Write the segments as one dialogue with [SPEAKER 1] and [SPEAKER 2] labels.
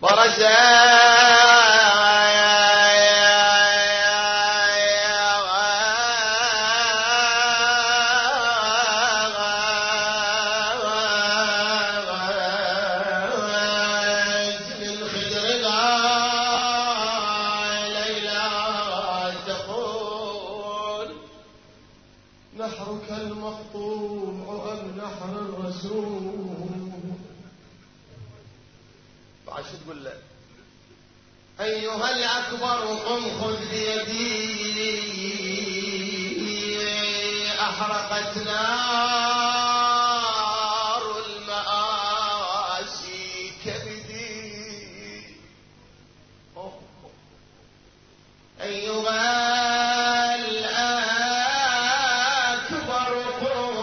[SPEAKER 1] نحرك المقطوع أم نحر الرسول.
[SPEAKER 2] بعد شو تقول له؟
[SPEAKER 1] أيها الأكبر قم خذ بيدي أحرقت نار المآسي كبدي. أيها الأكبر قم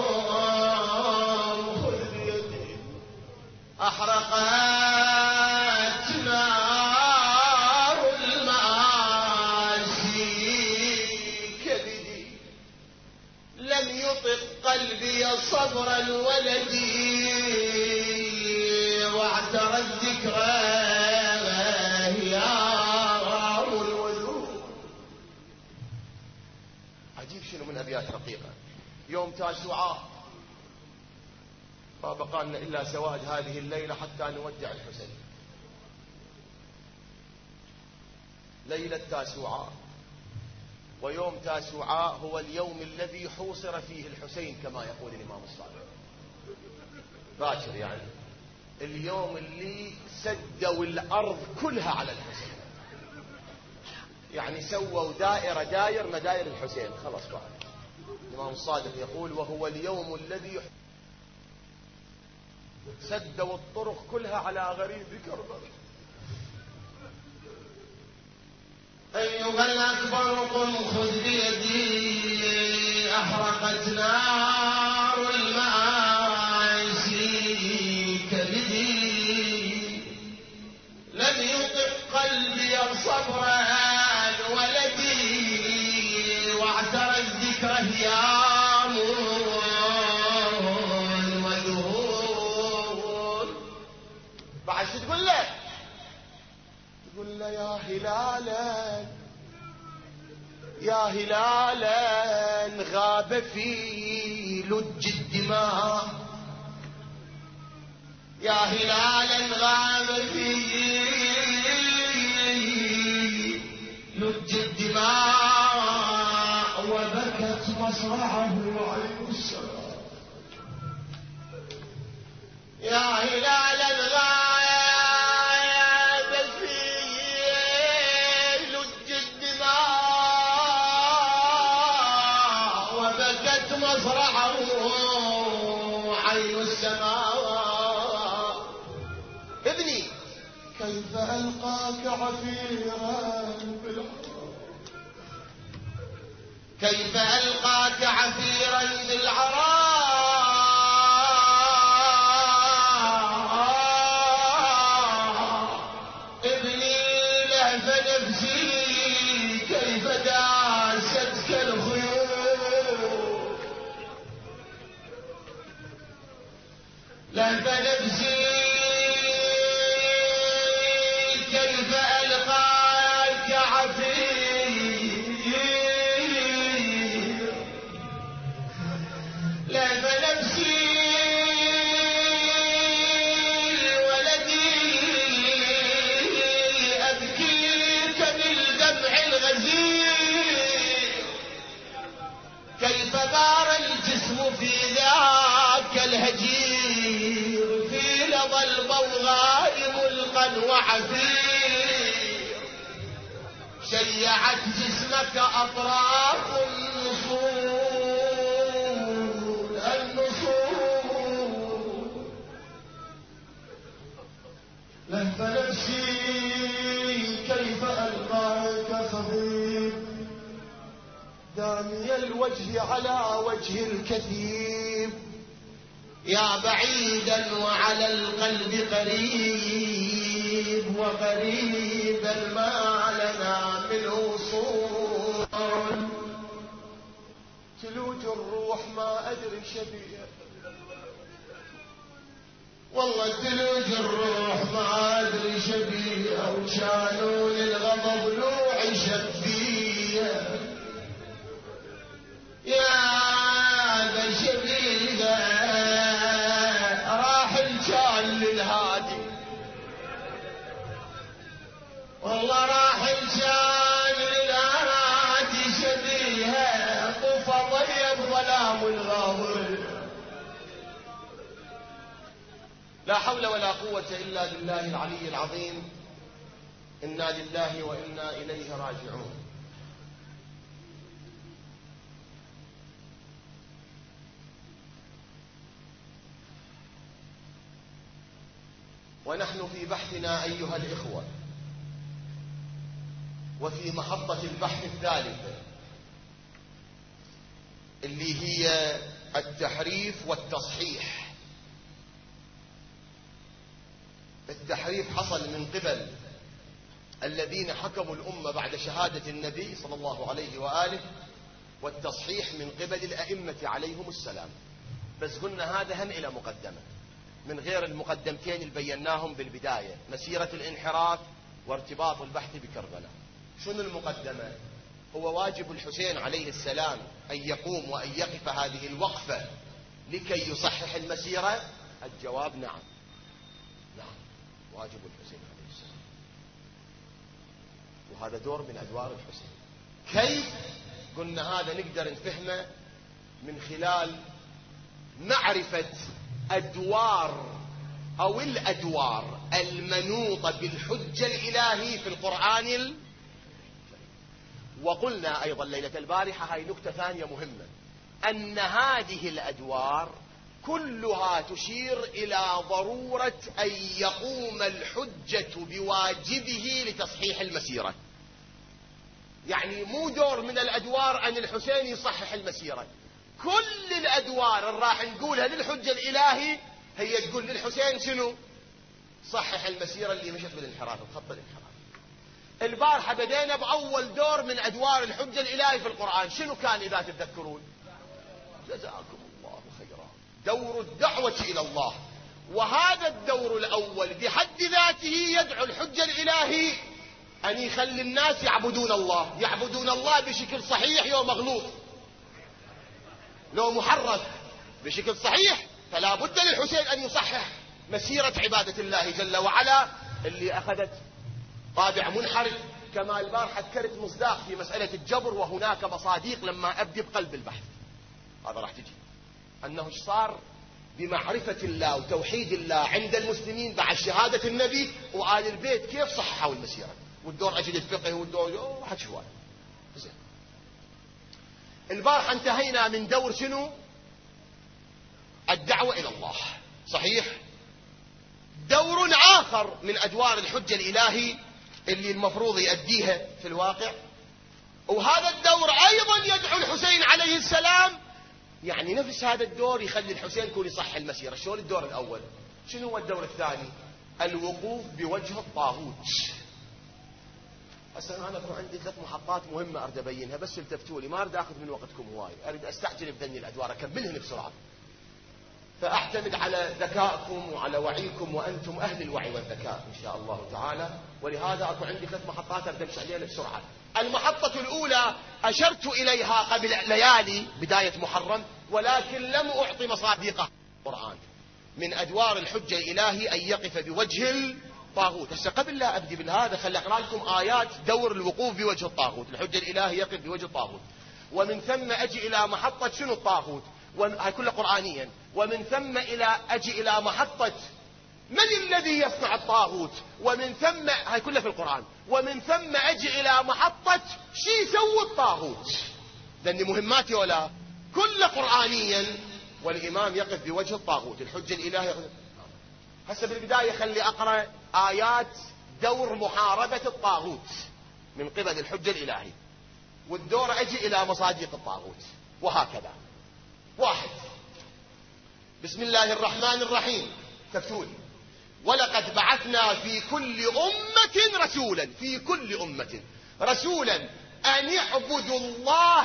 [SPEAKER 1] خذ بيدي أحرقت نار المآسي كبدي. لم يطق قلبي صبر الولد واعترى الذكرى هيام الوذود.
[SPEAKER 2] عجيب شنو من أبيات رقيقة. يوم تاسوعاء ما بقى لنا إلا سواد هذه الليلة حتى نودع الحسين. ليلة تاسوعاء، ويوم تاسوعاء هو اليوم الذي حوصر فيه الحسين كما يقول الإمام الصادق. باكر يعني اليوم اللي سدوا الأرض كلها على الحسين، يعني سووا دائرة داير مداير الحسين خلاص بعد. الإمام الصادق يقول وهو اليوم الذي سدوا الطرق كلها على غريب كربلاء.
[SPEAKER 1] أيها الأكبر قم خذ بيدي أحرقت نار المآسي كبدي. لم يطق قلبي صبر ولدي واعترى الذكر هيام وذهول.
[SPEAKER 2] بعد شو تقول له؟ تقول له يا هلالا يا هلالا غاب في لج الدماء.
[SPEAKER 1] يا هلالا غاب في لج الدماء وبكت مصرعه عين السماء. يا هلالا غاب في لج الدماء وبكت مصرعه عين السماء.
[SPEAKER 2] ابني
[SPEAKER 1] كيف ألقاك عفيرا كيف ألقاك عفيرا بالعراء. ابني لهف نفسي كيف داستك الخيول. لهف نفسي كيف ألقاك عفير. لهف نفسي ولدي أبكيك بالدمع الغزير. كيف بار الجسم في ذاك الهجير. في لظى البوغاء ملقا وعفير. شيعت جسمك أطراف النصول. لهف نفسي كيف ألقاك خضيب.
[SPEAKER 2] دامي الوجه على وجه الكثيب.
[SPEAKER 1] يا بعيدا وعلى القلب قريب وقريبا ما لنا منه وصول.
[SPEAKER 2] تلوج الروح ما أدري شبيه.
[SPEAKER 1] والله تلوج الروح ما أدري شبيه. لا حول ولا قوة إلا بالله العلي العظيم. إنا لله وإنا إليه راجعون. ونحن في بحثنا أيها الإخوة، وفي محطة البحث الثالثة اللي هي التحريف والتصحيح. التحريف حصل من قبل الذين حكموا الأمة بعد شهادة النبي صلى الله عليه وآله، والتصحيح من قبل الأئمة عليهم السلام. بس قلنا هذا هم إلى مقدمة من غير المقدمتين اللي بيناهم بالبداية، مسيرة الانحراف وارتباط البحث بكربلاء. شنو المقدمة؟ هو واجب الحسين عليه السلام أن يقوم وأن يقف هذه الوقفة لكي يصحح المسيرة؟ الجواب نعم، نعم واجب الحسين عليه السلام، وهذا دور من أدوار الحسين. كيف؟ قلنا هذا نقدر نفهمه من خلال معرفة أدوار أو الأدوار المنوطة بالحجة الإلهي في القرآن وقلنا أيضا ليلة البارحة، هاي نكتة ثانية مهمة، أن هذه الأدوار كلها تشير إلى ضرورة أن يقوم الحجة بواجبه لتصحيح المسيرة. يعني مو دور من الأدوار أن الحسين يصحح المسيرة، كل الأدوار اللي راح نقولها للحجة الإلهي هي تقول للحسين شنو؟ صحح المسيرة اللي مشت بالانحراف، بخط الانحراف. البارحة بدينا بأول دور من أدوار الحجة الإلهي في القرآن، شنو كان إذا تتذكرون؟ جزاكم الله خيرا، دور الدعوة إلى الله. وهذا الدور الأول بحد ذاته يدعو الحجة الإلهي أن يخلي الناس يعبدون الله، يعبدون الله بشكل صحيح يوم مغلوط، لو محرف بشكل صحيح، فلا بد للحسين أن يصحح مسيرة عبادة الله جل وعلا اللي أخذت طابع منحرف. كما البارحة ذكرت مصداق في مسألة الجبر، وهناك مصاديق لما أبدي بقلب البحث هذا راح تجي، أنه صار بمعرفة الله وتوحيد الله عند المسلمين بعد شهادة النبي وآل البيت كيف صححوا المسيرة، والدور أجل الفقه والدور واحد شوال. زين، البارحة انتهينا من دور شنو؟ الدعوة إلى الله، صحيح؟ دور آخر من أدوار الحجة الإلهي اللي المفروض يؤديها في الواقع، وهذا الدور أيضا يدعو الحسين عليه السلام، يعني نفس هذا الدور يخلي الحسين يكون يصح المسيرة. شلون الدور الأول؟ شنو هو الدور الثاني؟ الوقوف بوجه الطاغوت. هسه أنا أكون عندي 3 محطات مهمة أريد أبينها، بس التفتوا لي، ما أريد أخذ من وقتكم هواي، أريد أستعجل بذني الأدوار أكملهن بسرعة، فأعتمد على ذكائكم وعلى وعيكم، وأنتم أهل الوعي والذكاء إن شاء الله تعالى. ولهذا أكون عندي 3 محطات أريد أمشي عليها بسرعة. المحطة الأولى أشرت إليها قبل ليالي بداية محرم، ولكن لم أعطي مصادقها. القرآن من أدوار الحجة الإلهي أن يقف بوجه الطاغوت. هسه قبل لا أبدي بالهذا خلي أقرأ لكم آيات دور الوقوف بوجه الطاغوت. الحجة الإلهي يقف بوجه الطاغوت، ومن ثم أجي إلى محطة شنو الطاغوت، هاي كلها قرآنيا. ومن ثم أجي إلى محطة من الذي يصنع الطاغوت، ومن ثم هاي كلها في القرآن. ومن ثم أجي إلى محطة شي يسوي الطاغوت، لأن مهماتي ولا كل قرآنيا. والإمام يقف بوجه الطاغوت، الحجة الإلهية. هسه بالبداية خلي أقرأ آيات دور محاربة الطاغوت من قبل الحجة الإلهي، والدور أجي إلى مصادق الطاغوت، وهكذا. 1. بسم الله الرحمن الرحيم. تكتون: ولقد بعثنا في كل أمة رسولا، في كل أمة رسولا أن يعبدوا الله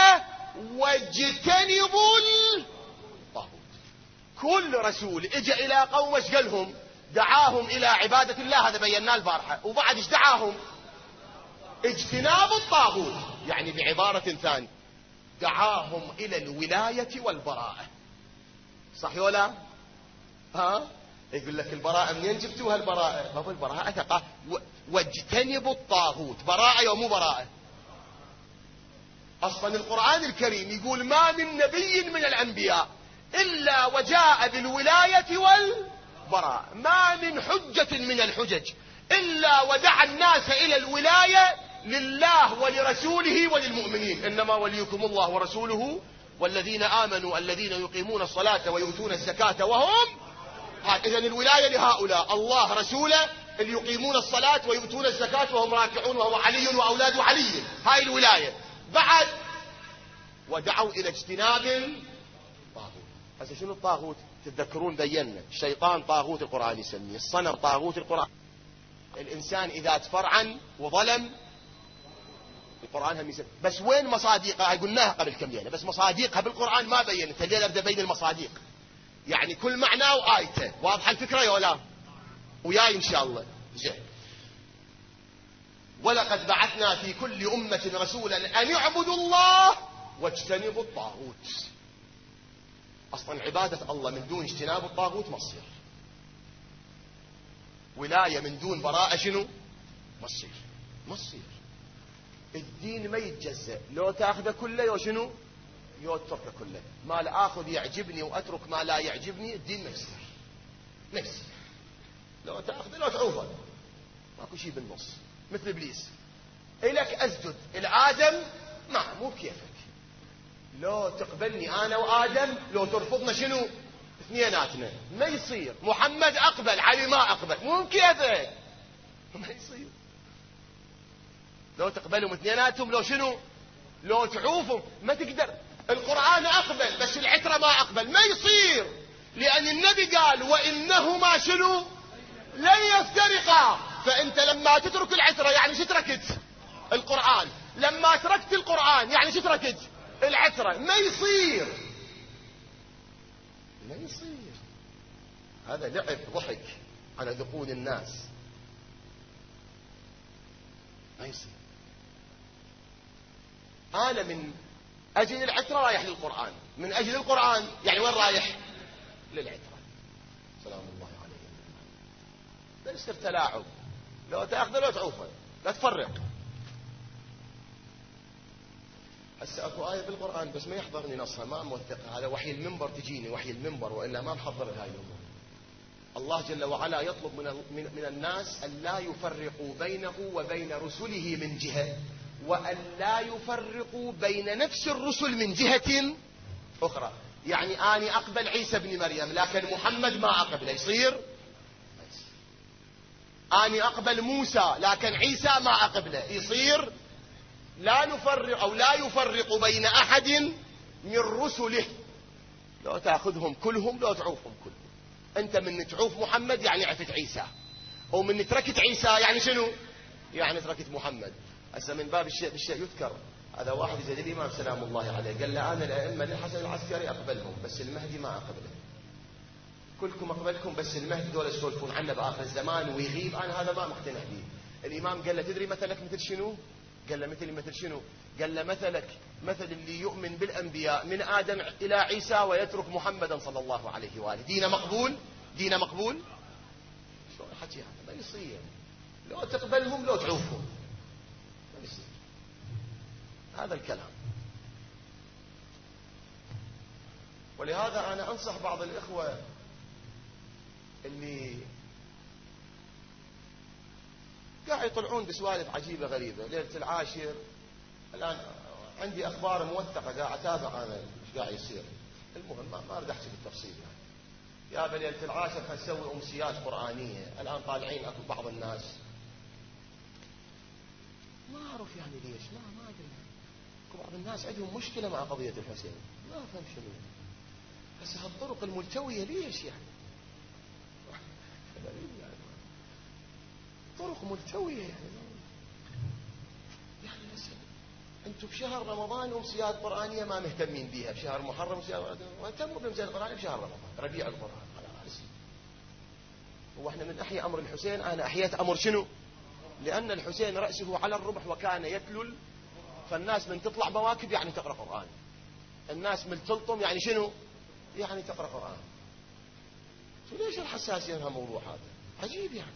[SPEAKER 1] واجتنبوا الطاغوت. كل رسول اجى إلى قوم ايش قالهم؟ دعاهم إلى عبادة الله، هذا بيناه البارحة. وبعد ايش دعاهم؟ اجتناب الطاغوت، يعني بعبارة ثانية دعاهم إلى الولاية والبراءة. صح ولا؟ ها؟ يقول لك البراءة منين جبتوها البراءة؟ بابا البراءة ثقة. واجتنبوا الطاغوت، براءة يوم مو براءة. أصلا القرآن الكريم يقول ما من نبي من الأنبياء إلا وجاء بالولاية براء. ما من حجة من الحجج إلا ودعا الناس إلى الولاية لله ولرسوله وللمؤمنين. إنما وليكم الله ورسوله والذين آمنوا الذين يقيمون الصلاة ويؤتون الزكاة وهم. إذن الولاية لهؤلاء، الله رسوله اللي يقيمون الصلاة ويؤتون الزكاة وهم راكعون، وهو علي وأولاد علي. هاي الولاية. بعد ودعوا إلى اجتناب الطاغوت. هسه شنو الطاغوت؟ تتذكرون بينا الشيطان طاغوت القرآن يسميه، الصنم طاغوت القرآن. الإنسان إذا تفرعن وظلم القرآن هم يسميه. بس وين مصادقها؟ قلناها قبل كم ليلة، بس مصادقها بالقرآن ما بينت. الليلة أبدأ بين المصادق، يعني كل معناه وآيته. واضحة الفكرة يا ولا؟ وياي إن شاء الله. زين. ولقد بعثنا في كل أمة رسولا أن يعبدوا الله واجتنبوا الطاغوت. أصلا عبادة الله من دون اجتناب الطاغوت ما تصير. ولاية من دون براءة شنو؟ ما تصير. ما تصير. الدين ما يتجزأ، لو تاخذه كله يو شنو؟ يو تتركه كله. ما لا آخذ يعجبني وأترك ما لا يعجبني، الدين ما يصير. ما يصير. لو تاخذه لو تعوفه، ماكو شيء بالنص. مثل إبليس، إلك أسجد الآدم، مو بكيفك. لو تقبلني أنا وآدم، لو ترفضنا شنو؟ اثنيناتنا. ما يصير. محمد أقبل، علي ما أقبل، مو بكيفك. ما يصير. لو تقبلهم اثنيناتهم، لو شنو؟ لو تعوفهم ما تقدر. القرآن أقبل بس العترة ما أقبل، ما يصير. لأن النبي قال وإنهما شنو؟ لن يفترقا. فأنت لما تترك العترة يعني شو تركت؟ القرآن. لما تركت القرآن يعني شو تركت؟ العترة. ما يصير. ما يصير. هذا لعب ضحك على ذقون الناس. ما يصير. أنا من أجل العترة رايح للقرآن، من أجل القرآن يعني وين رايح؟ للعترة. سلام الله عليهم. لا يصير تلاعب. لو تأخذه لو تعوفه، لا تفرق. هسه اكو آية بالقرآن بس ما يحضرني نصها، ما موثقها. هذا وحي المنبر، تجيني وحي المنبر، وإلا ما بحضر هاي الأمور. الله جل وعلا يطلب من الناس أن لا يفرقوا بينه وبين رسله من جهة، وأن لا يفرقوا بين نفس الرسل من جهة أخرى. يعني أنا أقبل عيسى بن مريم لكن محمد ما أقبله، يصير؟ أنا أقبل موسى لكن عيسى ما أقبله، يصير؟ لا نفرق أو لا يفرق بين أحد من رسله. لو تأخذهم كلهم لو تعوفهم كلهم. أنت من تعوف محمد يعني عفت عيسى، أو من تركت عيسى يعني شنو؟ يعني تركت محمد. هسه من باب الشيء بالشيء يذكر. هذا واحد زي الإمام سلام الله عليه قال له أنا الأئمة للحسن العسكري أقبلهم بس المهدي ما أقبله. كلكم أقبلكم بس المهدي دول يسولفون عنه بآخر الزمان ويغيب، أنا هذا ما مقتنع به. الإمام قال له تدري مثلك مثل شنو؟ قال له مثل شنو؟ قال له مثلك مثل اللي يؤمن بالأنبياء من آدم إلى عيسى ويترك محمدا صلى الله عليه وآله. دين مقبول؟ دين مقبول؟ شلون حكي هذا؟ ما يصير. لو تقبلهم لو تعوفهم ما يصير هذا الكلام. ولهذا أنا أنصح بعض الإخوة اللي قاعد يطلعون بسوالف عجيبة غريبة. ليلة العاشر الآن عندي أخبار موثقة قاعد أتابع أنا إيش قاعد يصير. المهم ما أريد أحكي بالتفصيل يعني. يا ليلة العاشر حنسوي أمسيات قرآنية. الآن طالعين أكو بعض الناس ما أعرف يعني ليش، ما أدري. أكو بعض الناس عندهم مشكلة مع قضية الحسين، ما أفهم شنو. بس هالطرق الملتوية ليش يعني؟ طرق ملتوية يعني انتم بشهر رمضان أمسيات قرآنية ما مهتمين بيها، بشهر محرم أمسيات قرآنية، واهتموا بأمسيات القرآنية بشهر رمضان ربيع القرآن. واحنا من أحيا أمر الحسين أنا أحييت أمر شنو؟ لأن الحسين رأسه على الرمح وكان يتلل. فالناس من تطلع مواكب يعني تقرأ قرآن، الناس من تلطم يعني شنو؟ يعني تقرأ قرآن. ليش الحساسية من هالموضوع هذا؟ عجيب يعني.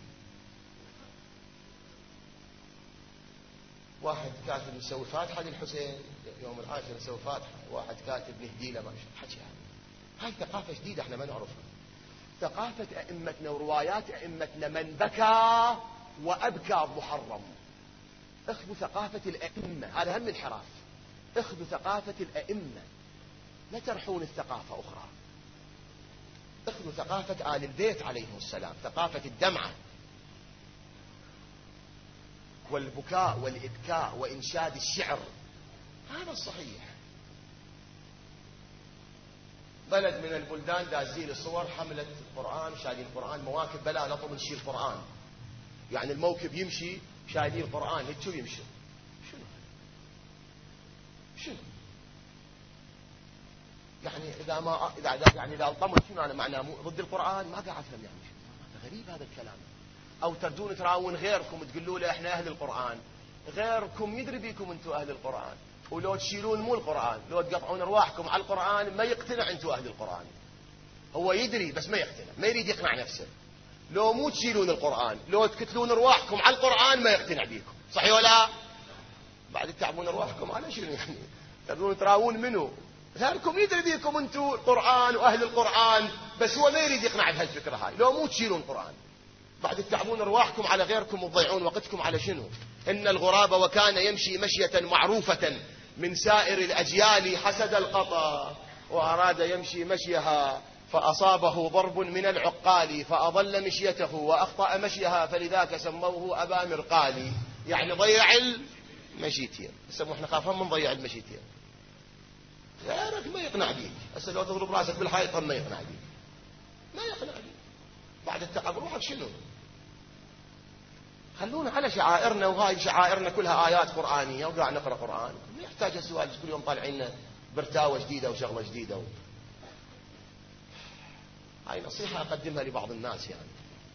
[SPEAKER 1] واحد كاتب يسوي فاتحة للحسين يوم العاشر يسوي فاتحة، واحد كاتب نهدي له ما حكي هاي ثقافة جديدة احنا ما نعرفها. ثقافة أئمتنا وروايات أئمتنا من بكى وأبكى محرم. اخذوا ثقافة الأئمة، هذا هم انحراف. اخذوا ثقافة الأئمة، لا ترحون الثقافة أخرى. اخذوا ثقافة آل البيت عليهم السلام، ثقافة الدمعة والبكاء والإبكاء وإنشاد الشعر، هذا الصحيح. بلد من البلدان دازين الصور حملة القرآن، شايلين القرآن، مواكب بلا نطب نشيل القرآن، يعني الموكب يمشي شايلين القرآن هيك شو يمشي؟ شنو؟ يعني إذا الطمر شنو أنا معناه ضد القرآن؟ ما قاعد أفهم يعني شنو. غريب هذا الكلام. أو تردون تراون غيركم تقولوا له إحنا أهل القرآن، غيركم يدري بيكم أنتم أهل القرآن، ولو تشيلون مو القرآن، لو تقطعون أرواحكم على القرآن ما يقتنع أنتم أهل القرآن. هو يدري بس ما يقتنع، ما يريد يقنع نفسه. لو مو تشيلون القرآن، لو تقتلون أرواحكم على القرآن ما يقتنع بيكم، صحيح ولا؟ بعد تعبون أرواحكم على شنو يعني؟ تردون تراون منه؟ غيركم يدري بيكم أنتم القرآن وأهل القرآن، بس هو ما يريد يقنع بهالفكرة هاي. لو مو تشيلون القرآن بعد تعبون أرواحكم على غيركم وتضيعون وقتكم على شنو؟ إن الغراب وكان يمشي مشية معروفة من سائر الأجيال حسد القطا، وأراد يمشي مشيها فأصابه ضرب من العقال فأضل مشيته وأخطأ مشيها فلذاك سموه أبا مرقال. يعني ضيع المشيتين. هسه احنا خافين من ضيع المشيتين. غيرك ما يقنع بيك. هسه لو تضرب راسك بالحائط ما يقنع بيك، ما يقنع بيك. بعد التعب روحك شنو؟ خلونا على شعائرنا، وهاي شعائرنا كلها آيات قرآنية وقاعد نقرأ قرآن. ما يحتاج السؤال كل يوم طالعين برتاوة جديدة وشغلة جديدة هاي نصيحة أقدمها لبعض الناس. يعني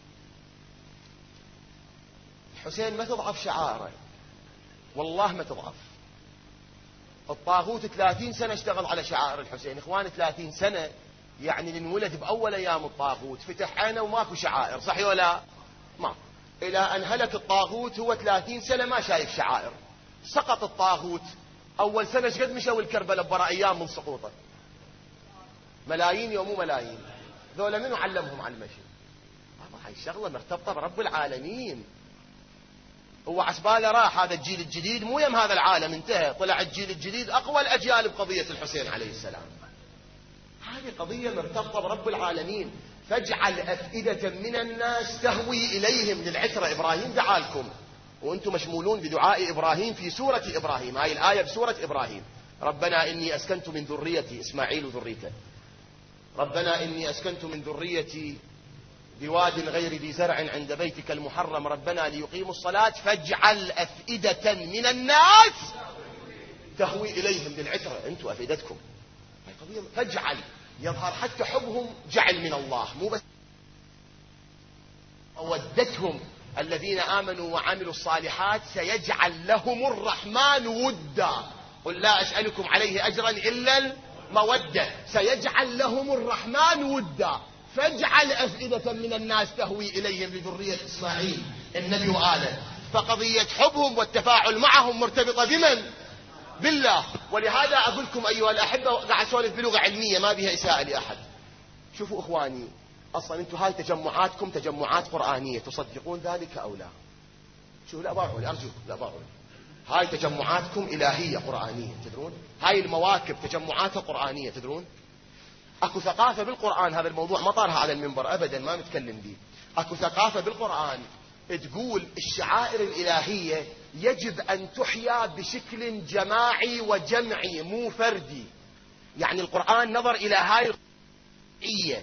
[SPEAKER 1] الحسين ما تضعف شعائره، والله ما تضعف. الطاغوت 30 سنة اشتغل على شعائر الحسين. إخوان 30 سنة يعني ننولد بأول أيام الطاغوت فتح عينه وماكو شعائر، صحيح ولا؟ ما إلى أن هلك الطاغوت هو 30 سنة ما شايف شعائر. سقط الطاغوت أول سنة شقد مشوا الكربلاء برا أيام من سقوطه؟ ملايين يوم مو ملايين. ذولا منو علمهم على المشي؟ هاي الشغلة مرتبطة برب العالمين. هو عسباله راح هذا الجيل الجديد مو يم هذا العالم انتهى، طلع الجيل الجديد أقوى الأجيال بقضية الحسين عليه السلام. هذه قضية مرتبطة برب العالمين. فاجعل أفئدة من الناس تهوي إليهم للعترة. إبراهيم دعا لكم وأنتم مشمولون بدعاء إبراهيم في سورة إبراهيم. هاي الآية بسورة إبراهيم. ربنا إني أسكنت من ذريتي، إسماعيل وذريته، ربنا إني أسكنت من ذريتي بواد غير ذي زرع عند بيتك المحرم ربنا ليقيموا الصلاة فاجعل أفئدة من الناس تهوي إليهم للعترة. أنتم أفئدتكم هاي قضية. فاجعل يظهر حتى حبهم جعل من الله، مو بس ودتهم الذين آمنوا وعملوا الصالحات سيجعل لهم الرحمن ودا. قل لا أسألكم عليه أجرا إلا المودة. سيجعل لهم الرحمن ودا. فاجعل أفئدة من الناس تهوي إليهم بذرية إسماعيل النبي وآله. فقضية حبهم والتفاعل معهم مرتبطة بمن؟ بالله. ولهذا أقول لكم أيها الأحبة، قاعد أسولف بلغة علمية ما بها إساءة لأحد. شوفوا إخواني، أصلا أنتم هاي تجمعاتكم تجمعات قرآنية، تصدقون ذلك أو لا؟ شوفوا لا باعوا أرجوكم لا باعوا. هاي تجمعاتكم إلهية قرآنية تدرون. هاي المواكب تجمعاتها قرآنية تدرون. أكو ثقافة بالقرآن، هذا الموضوع ما طارها على المنبر أبدا ما نتكلم به. أكو ثقافة بالقرآن تقول الشعائر الإلهية يجب أن تحيا بشكل جماعي وجمعي مو فردي. يعني القرآن نظر إلى هاي القضية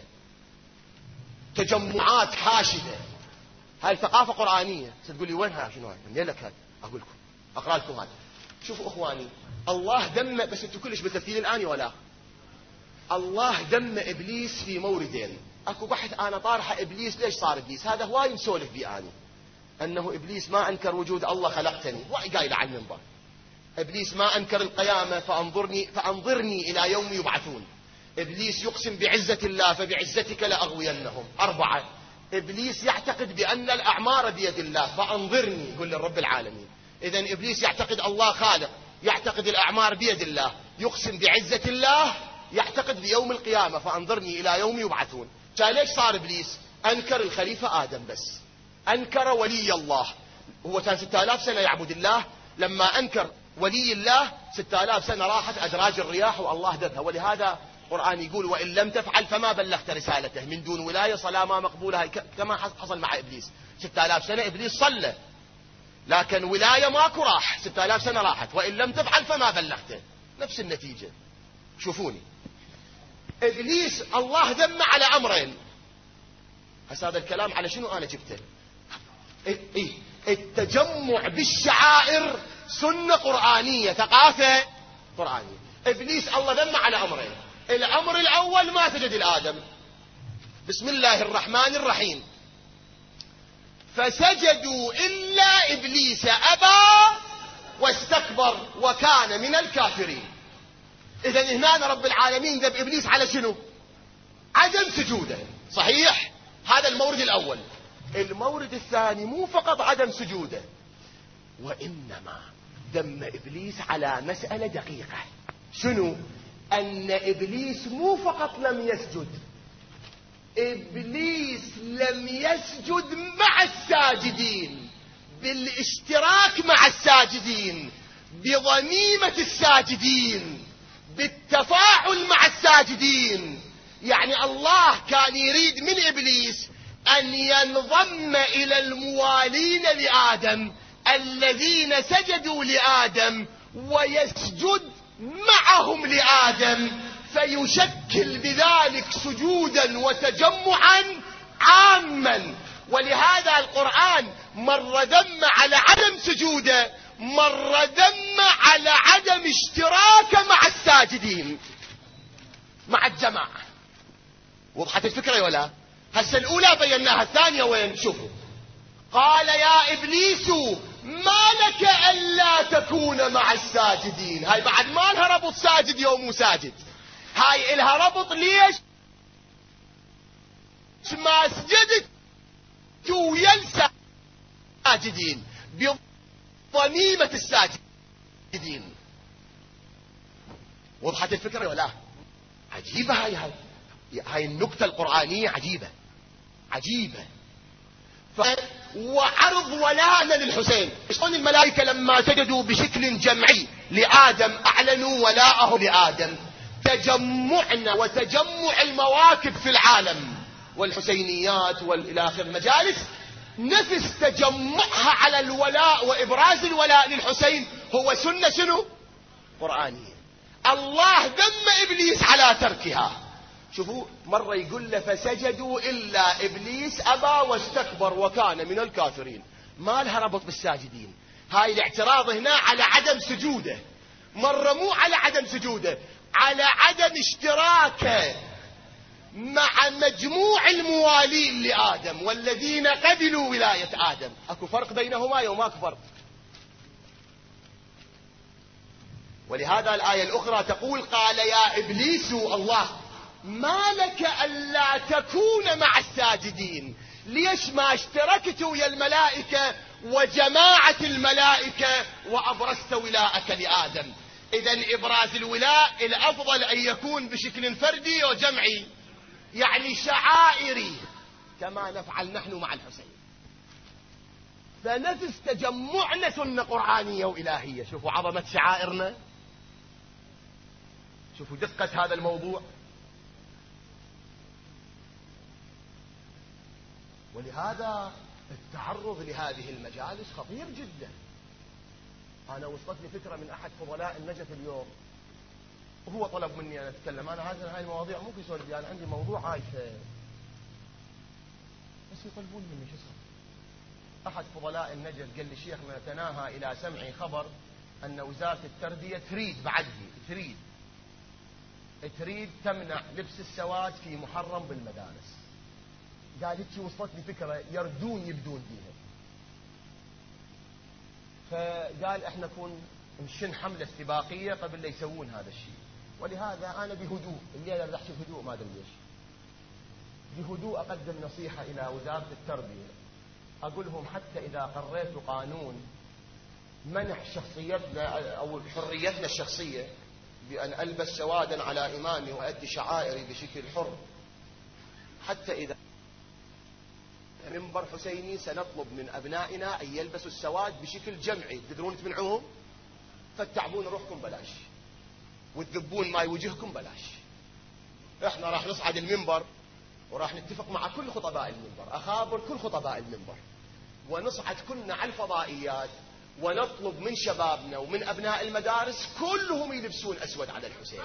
[SPEAKER 1] تجمعات حاشدة. هاي ثقافة قرآنية. تقول لي وينها شنو هاي؟ من لك هاي؟ أقول لكم أقرأ لكم هذا. شوفوا إخواني، الله دم، بس أنتم كلش بالترتيب الآن ولا؟ الله دم إبليس في موردين. أكو بحث أنا طارحة إبليس ليش صار إبليس. هذا هواي نسولف بيه أنا. أنه إبليس ما أنكر وجود الله خلقتني، واي قايل على المنبر. إبليس ما أنكر القيامة فأنظرني إلى يوم يبعثون. إبليس يقسم بعزة الله فبعزتك لأغوينهم. 4. إبليس يعتقد بأن الأعمار بيد الله فأنظرني، يقول للرب العالمين. إذن إبليس يعتقد الله خالق، يعتقد الأعمار بيد الله، يقسم بعزة الله، يعتقد بيوم القيامة فأنظرني إلى يوم يبعثون. ليش صار إبليس؟ أنكر الخليفة آدم، بس أنكر ولي الله. هو كان 6000 سنة يعبد الله، لما أنكر ولي الله 6000 سنة راحت أدراج الرياح والله ذبها. ولهذا القرآن يقول وإن لم تفعل فما بلغت رسالته، من دون ولاية صلاة ما مقبولة، كما حصل مع إبليس. 6000 سنة إبليس صلى، لكن ولاية ماكو، راح 6000 سنة راحت، وإن لم تفعل فما بلغته، نفس النتيجة. شوفوني، إبليس الله ذم على أمرين. هذا الكلام على شنو أنا جبته؟ التجمع بالشعائر سنة قرآنية، ثقافة قرآنية. إبليس الله ذم على أمرين. الأمر الأول ما سجد لآدم. بسم الله الرحمن الرحيم. فسجدوا إلا إبليس أبى واستكبر وكان من الكافرين. إذن هنا رب العالمين ذب إبليس على شنو؟ عدم سجوده. صحيح؟ هذا المورد الأول. المورد الثاني مو فقط عدم سجوده، وإنما ذم إبليس على مسألة دقيقة. شنو؟ أن إبليس مو فقط لم يسجد، إبليس لم يسجد مع الساجدين، بالاشتراك مع الساجدين، بضميمة الساجدين، بالتفاعل مع الساجدين. يعني الله كان يريد من إبليس أن ينضم إلى الموالين لآدم الذين سجدوا لآدم ويسجد معهم لآدم، فيشكل بذلك سجودا وتجمعا عاما. ولهذا القرآن مر ذم على عدم سجوده، مر ذم على عدم اشتراك مع الساجدين، مع الجماعة. وضحت الفكرة ولا؟ هسه الأولى بيناها، الثانية وين؟ شوفوا، قال يا إبليس ما لك ألا تكون مع الساجدين. هاي بعد ما لها ربط ساجد يوم ساجد، هاي إلها ربط. ليش ما سجدت ويا الساجدين بضميمة الساجدين؟ وضحت الفكرة ولا؟ عجيبة هاي النكتة القرآنية عجيبة عجيبة. وعرض ولاءنا للحسين. شلون الملائكة لما سجدوا بشكل جمعي لآدم أعلنوا ولاءه لآدم؟ تجمعنا وتجمع المواكب في العالم والحسينيات والى آخر المجالس، نفس تجمعها على الولاء وإبراز الولاء للحسين هو سنة شنو؟ قرآنية. الله ذم إبليس على تركها. شوفوا، مرة يقول له فسجدوا إلا إبليس أبى واستكبر وكان من الكافرين. ما لها ربط بالساجدين. هاي الاعتراض هنا على عدم سجوده، مرة مو على عدم سجوده، على عدم اشتراكه مع مجموع الموالين لآدم والذين قبلوا ولاية آدم. أكو فرق بينهما يوم ماكو فرق. ولهذا الآية الأخرى تقول قال يا إبليس الله ما لك ألا تكون مع الساجدين. ليش ما اشتركت ويا الملائكة وجماعة الملائكة وأبرزت ولاءك لآدم؟ إذن إبراز الولاء الأفضل أن يكون بشكل فردي وجمعي، يعني شعائري، كما نفعل نحن مع الحسين. فنفس تجمعنا سنة قرآنية وإلهية. شوفوا عظمة شعائرنا، شوفوا دقة هذا الموضوع. ولهذا التعرض لهذه المجالس خطير جدا. أنا وصلتني فكرة من أحد فضلاء النجف اليوم، وهو طلب مني أن أتكلم. أنا هاي المواضيع ممكن يسولف لي، أنا عندي موضوع عايشه بس يطلبون مني شو صار. أحد فضلاء النجف قال لي شيخنا تناهى إلى سمعي خبر أن وزارة التربية تريد تمنع لبس السواد في محرم بالمدارس. قالت لي وصلتني فكرة يبدون بيها. فقال احنا نكون نشن حملة استباقية قبل لا يسوون هذا الشيء. ولهذا انا بهدوء الليلة بدي احكي بهدوء، ما ادري ليش، بهدوء اقدم نصيحة الى وزارة التربية، اقول لهم حتى اذا قريتوا قانون منح شخصيتنا او حريتنا الشخصية بان البس سوادا على امامي وادي شعائري بشكل حر، حتى إذا منبر حسيني سنطلب من أبنائنا أن يلبسوا السواد بشكل جمعي، تقدرون تمنعوهم؟ فتعبون روحكم بلاش وتذبون ما يوجهكم بلاش. احنا راح نصعد المنبر وراح نتفق مع كل خطباء المنبر، أخابر كل خطباء المنبر، ونصعد كلنا على الفضائيات ونطلب من شبابنا ومن أبناء المدارس كلهم يلبسون أسود على الحسين.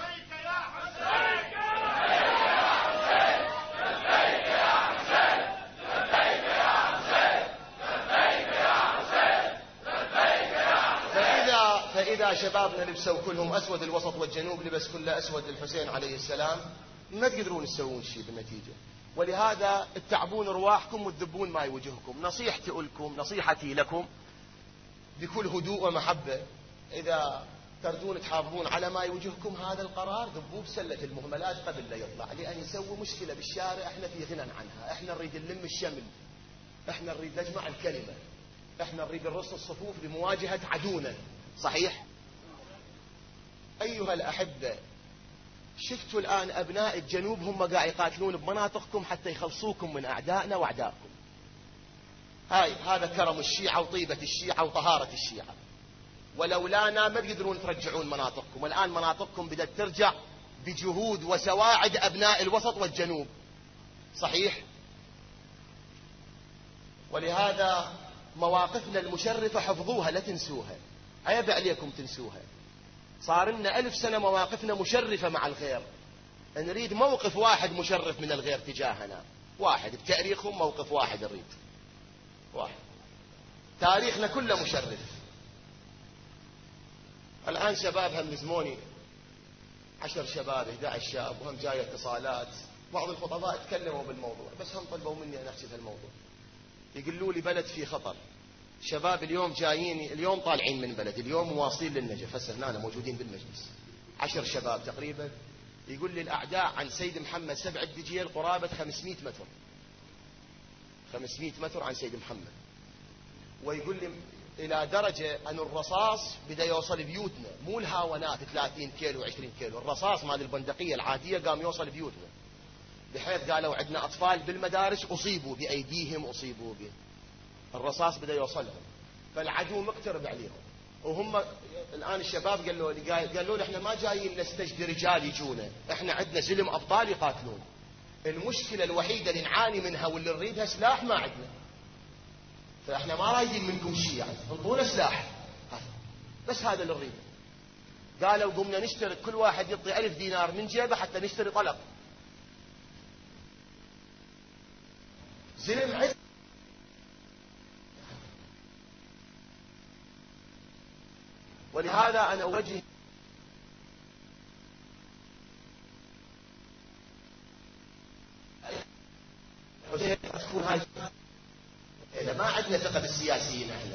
[SPEAKER 1] فإذا شبابنا لبسوا كلهم أسود، الوسط والجنوب لبس كله أسود للحسين عليه السلام، ما تقدرون تسوون شيء بالنتيجة. ولهذا تتعبون رواحكم وتذبون ما يوجهكم. نصيحتي لكم بكل هدوء ومحبة، إذا تردون تحافظون على ما يوجهكم هذا القرار ذبوه بسلة المهملات قبل لا يطلع، لأن يسوي مشكلة بالشارع احنا في غنى عنها. احنا نريد نلم الشمل، احنا نريد نجمع الكلمة، احنا نريد نرص الصفوف لمواجهة عدونا. صحيح؟ أيها الأحبة، شفتوا الآن أبناء الجنوب هم قاعد يقاتلون بمناطقكم حتى يخلصوكم من أعدائنا وأعدائكم. هذا كرم الشيعة وطيبة الشيعة وطهارة الشيعة. ولولانا ما تقدرون ترجعون مناطقكم. الآن مناطقكم بدأت ترجع بجهود وسواعد أبناء الوسط والجنوب. صحيح؟ ولهذا مواقفنا المشرفة حفظوها، لا تنسوها، عيب عليكم تنسوها. صار لنا 1000 سنة مواقفنا مشرفة مع الغير، نريد موقف واحد مشرف من الغير تجاهنا، واحد بتاريخهم، موقف واحد نريد، واحد. تاريخنا كله مشرف. الآن شباب هم لزموني 10 شباب 11 شاب، وهم جاي اتصالات، بعض الخطباء تكلموا بالموضوع بس هم طلبوا مني أن أحكي في الموضوع. يقولوا لي بلد في خطر، شباب اليوم جايين، اليوم طالعين من بلد، اليوم مواصلين للنجف، هسه هنا موجودين بالمجلس 10 شباب تقريبا. يقول لي الأعداء عن سيد محمد 7 دجيل قرابة 500 متر، 500 متر عن سيد محمد. ويقول لي إلى درجة أن الرصاص بدأ يوصل بيوتنا، مو الهاونات 30 كيلو 20 كيلو، الرصاص مال البندقية العادية قام يوصل بيوتنا، بحيث قالوا عندنا أطفال بالمدارس أصيبوا بأيديهم، أصيبوا به الرصاص بدأ يوصلهم، فالعدو مقترب عليهم. وهم الآن الشباب قالوا لي احنا ما جايين نستجدي رجال يجونا، احنا عندنا زلم أبطال يقاتلون. المشكلة الوحيدة اللي نعاني منها واللي نريدها سلاح ما عندنا، فاحنا ما رايدين منكم شيء، يعني انطونا سلاح بس، هذا اللي نريده. قالوا قمنا نشترك، كل واحد يعطي 1000 دينار من جيبه حتى نشتري طلق. زلم عد. ولهذا أنا أوجه تكون هاي، إذا ما عندنا ثقة بالسياسيين احنا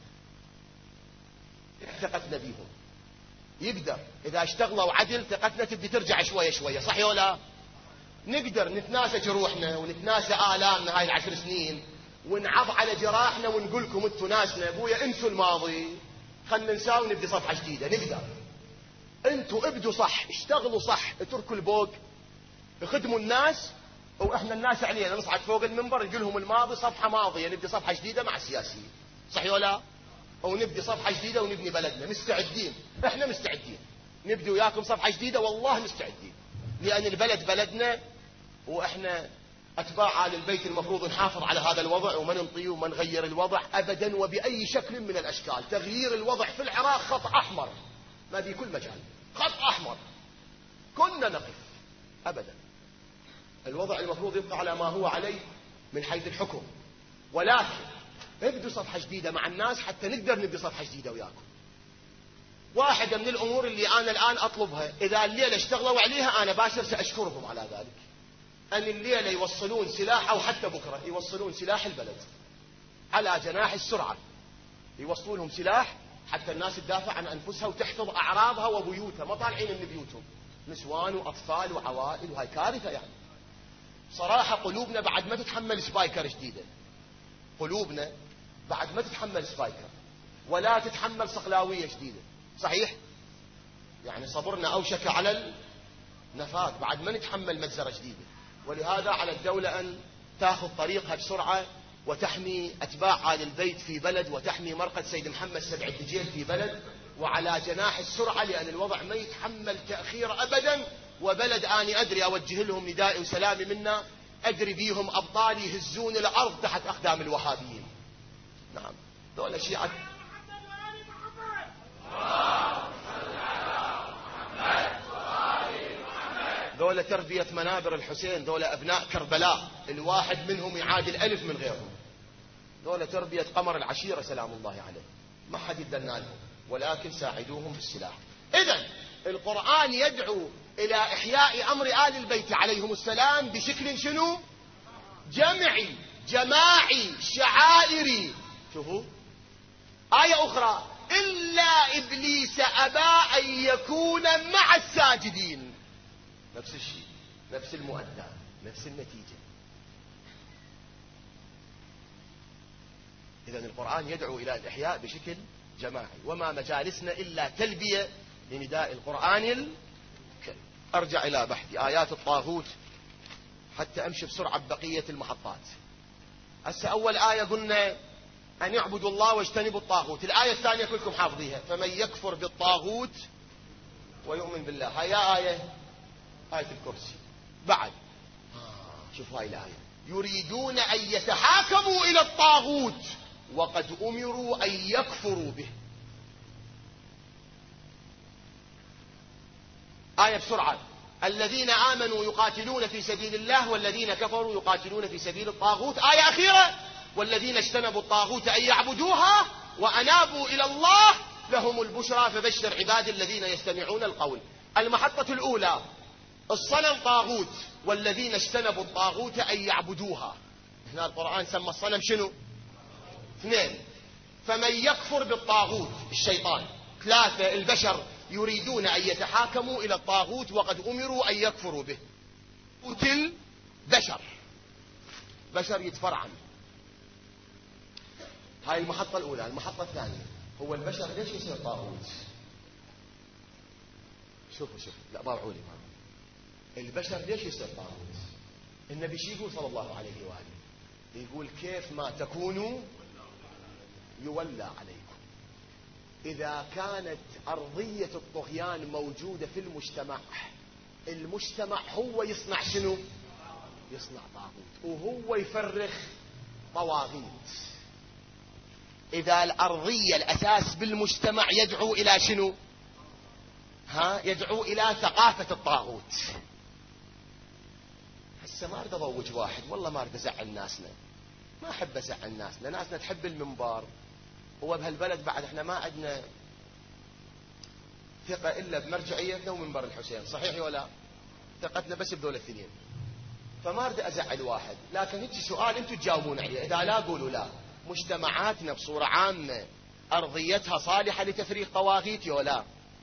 [SPEAKER 1] ثقتنا بيهم يقدر، إذا اشتغلوا عدل ثقتنا تبدي ترجع شوية شوية، صح ولا لا؟ نقدر نتناسى جروحنا ونتناسى آلامنا هاي 10 سنين، ونعض على جراحنا ونقول لكم انتوا ناسنا، ابويا انتوا الماضي، خلنا ننساه ونبدي صفحة جديدة. نقدر، انتوا ابدوا صح، اشتغلوا صح، اتركوا البوق، اخدموا الناس، واحنا الناس علينا نصعد فوق المنبر نقول لهم الماضي صفحة ماضية، نبدي صفحة جديدة مع السياسيين، صح ولا؟ او نبدي صفحة جديدة ونبني بلدنا. مستعدين، احنا مستعدين نبدي وياكم صفحة جديدة، والله مستعدين، لان البلد بلدنا، واحنا اتباع آل البيت المفروض نحافظ على هذا الوضع وما ننطيه وما نغير الوضع ابدا وباي شكل من الاشكال. تغيير الوضع في العراق خط احمر، ما في كل مجال خط احمر، كنا نقف ابدا. الوضع المفروض يبقى على ما هو عليه من حيث الحكم، ولكن ابدوا صفحة جديدة مع الناس حتى نقدر نبدي صفحة جديدة وياكم. واحدة من الامور اللي انا الان اطلبها، اذا الليلة اشتغلوا عليها انا باشر ساشكرهم على ذلك، أن الليلة يوصلون سلاح، أو حتى بكرة يوصلون سلاح البلد على جناح السرعة، يوصلونهم سلاح حتى الناس تدافع عن أنفسها وتحفظ أعراضها وبيوتها، ما طالعين من بيوتهم نسوان وأطفال وعوائل، وهي كارثة. يعني صراحة قلوبنا بعد ما تتحمل سبايكر جديدة، قلوبنا بعد ما تتحمل سبايكر ولا تتحمل صقلاوية جديدة، صحيح؟ يعني صبرنا أوشك على النفاذ بعد ما نتحمل مجزرة جديدة. ولهذا على الدولة أن تأخذ طريقها بسرعة وتحمي أتباع آل البيت في بلد، وتحمي مرقد سيد محمد سبع الدجيل في بلد، وعلى جناح السرعة، لأن الوضع ما يتحمل تأخير أبدا. وبلد أني أدري أوجه لهم ندائي وسلامي منا، أدري بيهم أبطال يهزون الأرض تحت أقدام الوهابيين. نعم دولة شيعة. دولة تربية منابر الحسين، دولة أبناء كربلاء، الواحد منهم يعادل 1000 من غيرهم. دولة تربية قمر العشيرة سلام الله عليه، ما حد يدنا لهم، ولكن ساعدوهم بالسلاح. إذن القرآن يدعو إلى إحياء أمر آل البيت عليهم السلام بشكل شنو؟ جمعي، جماعي، شعائري. شوفوا آية أخرى: إلا إبليس أبى أن يكون مع الساجدين. نفس الشيء، نفس المؤدى، نفس النتيجة. إذن القرآن يدعو إلى الإحياء بشكل جماعي، وما مجالسنا إلا تلبية لنداء القرآن الكريم. أرجع إلى بحث آيات الطاغوت حتى أمشي بسرعة ببقية المحطات. هسه أول آية قلنا أن يعبدوا الله واجتنبوا الطاغوت. الآية الثانية كلكم حافظيها: فمن يكفر بالطاغوت ويؤمن بالله. هيا آية الكرسي. بعد شوفوا هاي الآية: يريدون أن يتحاكموا إلى الطاغوت وقد أمروا أن يكفروا به. آية بسرعة: الذين آمنوا يقاتلون في سبيل الله والذين كفروا يقاتلون في سبيل الطاغوت. آية أخيرة: والذين اجتنبوا الطاغوت أن يعبدوها وأنابوا إلى الله لهم البشرى فبشر عباد الذين يستمعون القول. المحطة الأولى: الصنم طاغوت، والذين اجتنبوا الطاغوت أن يعبدوها. هنا القرآن سمى الصنم شنو؟ 2. فمن يكفر بالطاغوت الشيطان. 3. البشر يريدون أن يتحاكموا إلى الطاغوت وقد أمروا أن يكفروا به. قتل بشر، بشر يتفرعن. هاي المحطة الأولى. المحطة الثانية: هو البشر ليش يصير طاغوت؟ شوفوا لا باوعوا لي. البشر ليش يصير طاغوت؟ النبي شو يقول صلى الله عليه وآله؟ يقول: كيف ما تكونوا يولى عليكم. إذا كانت أرضية الطغيان موجودة في المجتمع هو يصنع شنو؟ يصنع طاغوت، وهو يفرخ طواغيت. إذا الأرضية الأساس بالمجتمع يدعو إلى شنو؟ يدعو إلى ثقافة الطاغوت. هسه ما أريد أضوج واحد، والله ما أريد أزعل ناسنا، ما أحب أزعل ناسنا تحب المنبر. هو بهالبلد بعد احنا ما عندنا ثقة إلا بمرجعيتنا ومنبر الحسين، صحيح ولا؟ ثقتنا بس بدول الاثنين. فما أريد أزعل واحد، لكن هيك سؤال أنتم تجاوبون عليه، إذا لا قولوا لا. مجتمعاتنا بصورة عامة أرضيتها صالحة لتفريق طواغيت ولا؟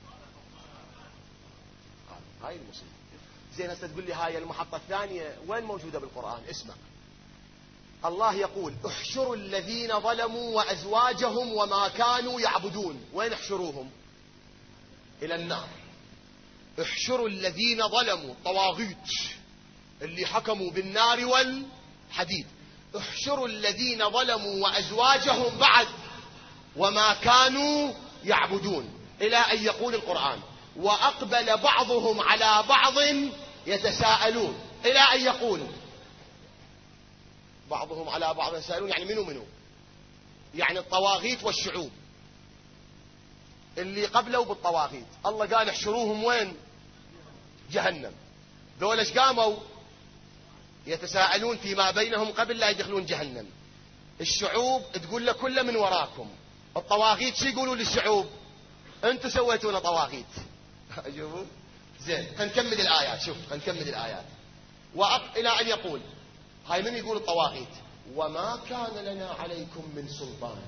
[SPEAKER 1] هاي المصيبة. زين هسه تقول لي هاي المحطة الثانية وين موجودة بالقرآن؟ اسمع، الله يقول: احشروا الذين ظلموا وأزواجهم وما كانوا يعبدون. وين احشروهم؟ إلى النار. احشروا الذين ظلموا، طواغيت اللي حكموا بالنار والحديد. احشروا الذين ظلموا وأزواجهم بعد وما كانوا يعبدون، إلى أن يقول القرآن: وأقبل بعضهم على بعض يتساءلون، إلى أن يقول بعضهم على بعض يتساءلون. يعني منو؟ يعني الطواغيت والشعوب اللي قبلوا بالطواغيت. الله قال احشروهم وين؟ جهنم. دول ايش قاموا؟ يتساءلون فيما بينهم قبل لا يدخلون جهنم. الشعوب تقول له كله من وراكم. الطواغيت شو يقولوا للشعوب؟ انتم سويتونا طواغيت. شوفوا زين، خلينا نكمل الآيات. شوف خلينا نكمل الآيات. إلى أن يقول، هاي من يقول الطواغيت: وما كان لنا عليكم من سلطان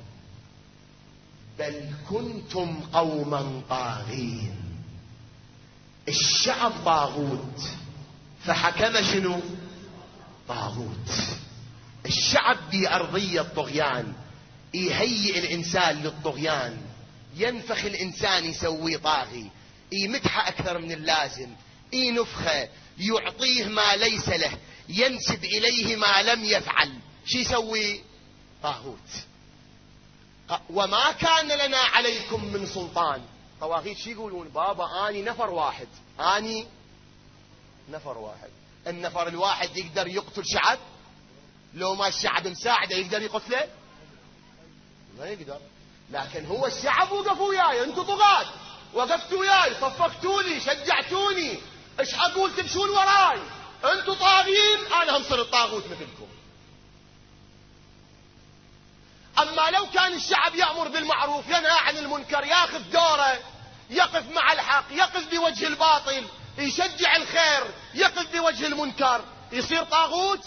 [SPEAKER 1] بل كنتم قوما طاغين. الشعب طاغوت، فحكم شنو؟ طاغوت. الشعب بأرضية الطغيان، يهيئ الإنسان للطغيان، ينفخ الإنسان يسويه طاغي، يمدحه أكثر من اللازم، ينفخه، يعطيه ما ليس له، ينسب إليه ما لم يفعل شو يسوي؟ طاغوت. وما كان لنا عليكم من سلطان. طواغيت شو يقولون؟ بابا أني نفر واحد، أني نفر واحد. النفر الواحد يقدر يقتل شعب؟ لو ما الشعب مساعده يقدر يقتله؟ ما يقدر. لكن هو الشعب وقفوا وياي، انتم طغاة وقفتوا وياي، صفقتوني، شجعتوني، ايش اقول تمشون وراي؟ انتم طاغين، انا هم صرت طاغوت مثلكم. اما لو كان الشعب يأمر بالمعروف ينهى عن المنكر، ياخذ دوره، يقف مع الحق، يقف بوجه الباطل، يشجع الخير، يقف بوجه المنكر، يصير طاغوت؟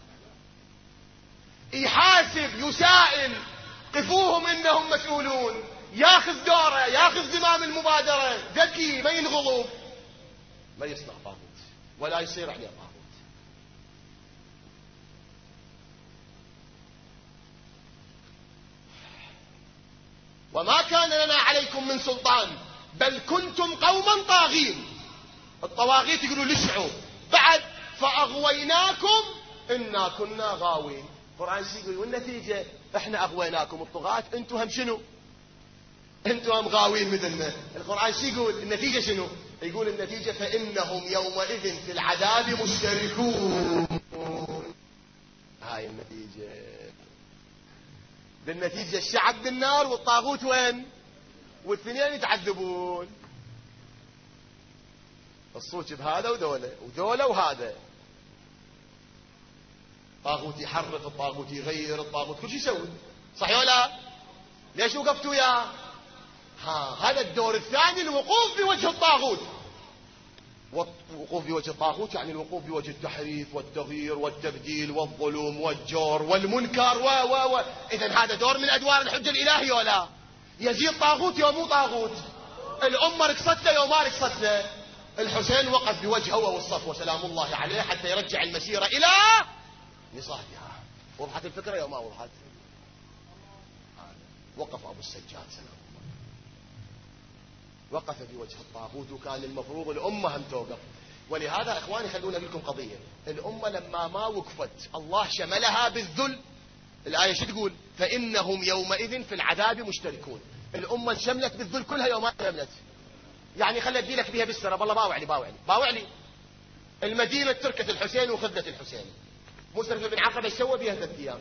[SPEAKER 1] يحاسب، يسائل، قفوهم انهم مسؤولون، ياخذ دوره، ياخذ زمام المبادرة، ذكي، ما ينغضب، ما يصنع طاغوت ولا يصير عليه طاغوت. وما كان لنا عليكم من سلطان بل كنتم قوما طاغين. الطواغيت يقولوا للشعوب. بعد فأغويناكم إنا كنا غاوين. القرآن يقول والنتيجة احنا أغويناكم الطغاة، انتم هم شنو؟ انتم هم غاوين مثلنا. القرآن يقول النتيجة شنو؟ يقول النتيجة فإنهم يومئذ في العذاب مشتركون. هاي النتيجة. بالنتيجة الشعب بالنار والطاغوت وين؟ والاثنين يتعذبون. الصوت بهذا ودولة ودولة وهذا. طاغوت يحرف، الطاغوت يغير، الطاغوت كل شيء يسوي. صحيح ولا؟ ليش وقفتوا وياه؟ هذا الدور الثاني، الوقوف بوجه الطاغوت. والوقوف بوجه الطاغوت يعني الوقوف بوجه التحريف والتغيير والتبديل والظلم والجور والمنكر إذن هذا دور من أدوار الحجة الإلهية ولا؟ يزيد طاغوت يوم مو طاغوت. الأمة رقصت له يوم ما رقصت له. الحسين وقف بوجهه والصفوة سلام الله عليه حتى يرجع المسيرة إلى نصابها. وضحت الفكرة يوم ما وضحت؟ وقف أبو السجاد سلام الله، وقف بوجه الطاغوت، وكان المفروض الأمة هم توقف. ولهذا إخواني خلونا لكم قضية. الأمة لما ما وقفت الله شملها بالذل. الآية شو تقول؟ فإنهم يومئذ في العذاب مشتركون. الأمة انشملت بالذل كلها يوم ما شملت. يعني خلي أدي لك بيها بالسرة. والله باوعلي المدينة تركت الحسين وخذت الحسين. مسرف بن عقبة سوى بها 3 أيام.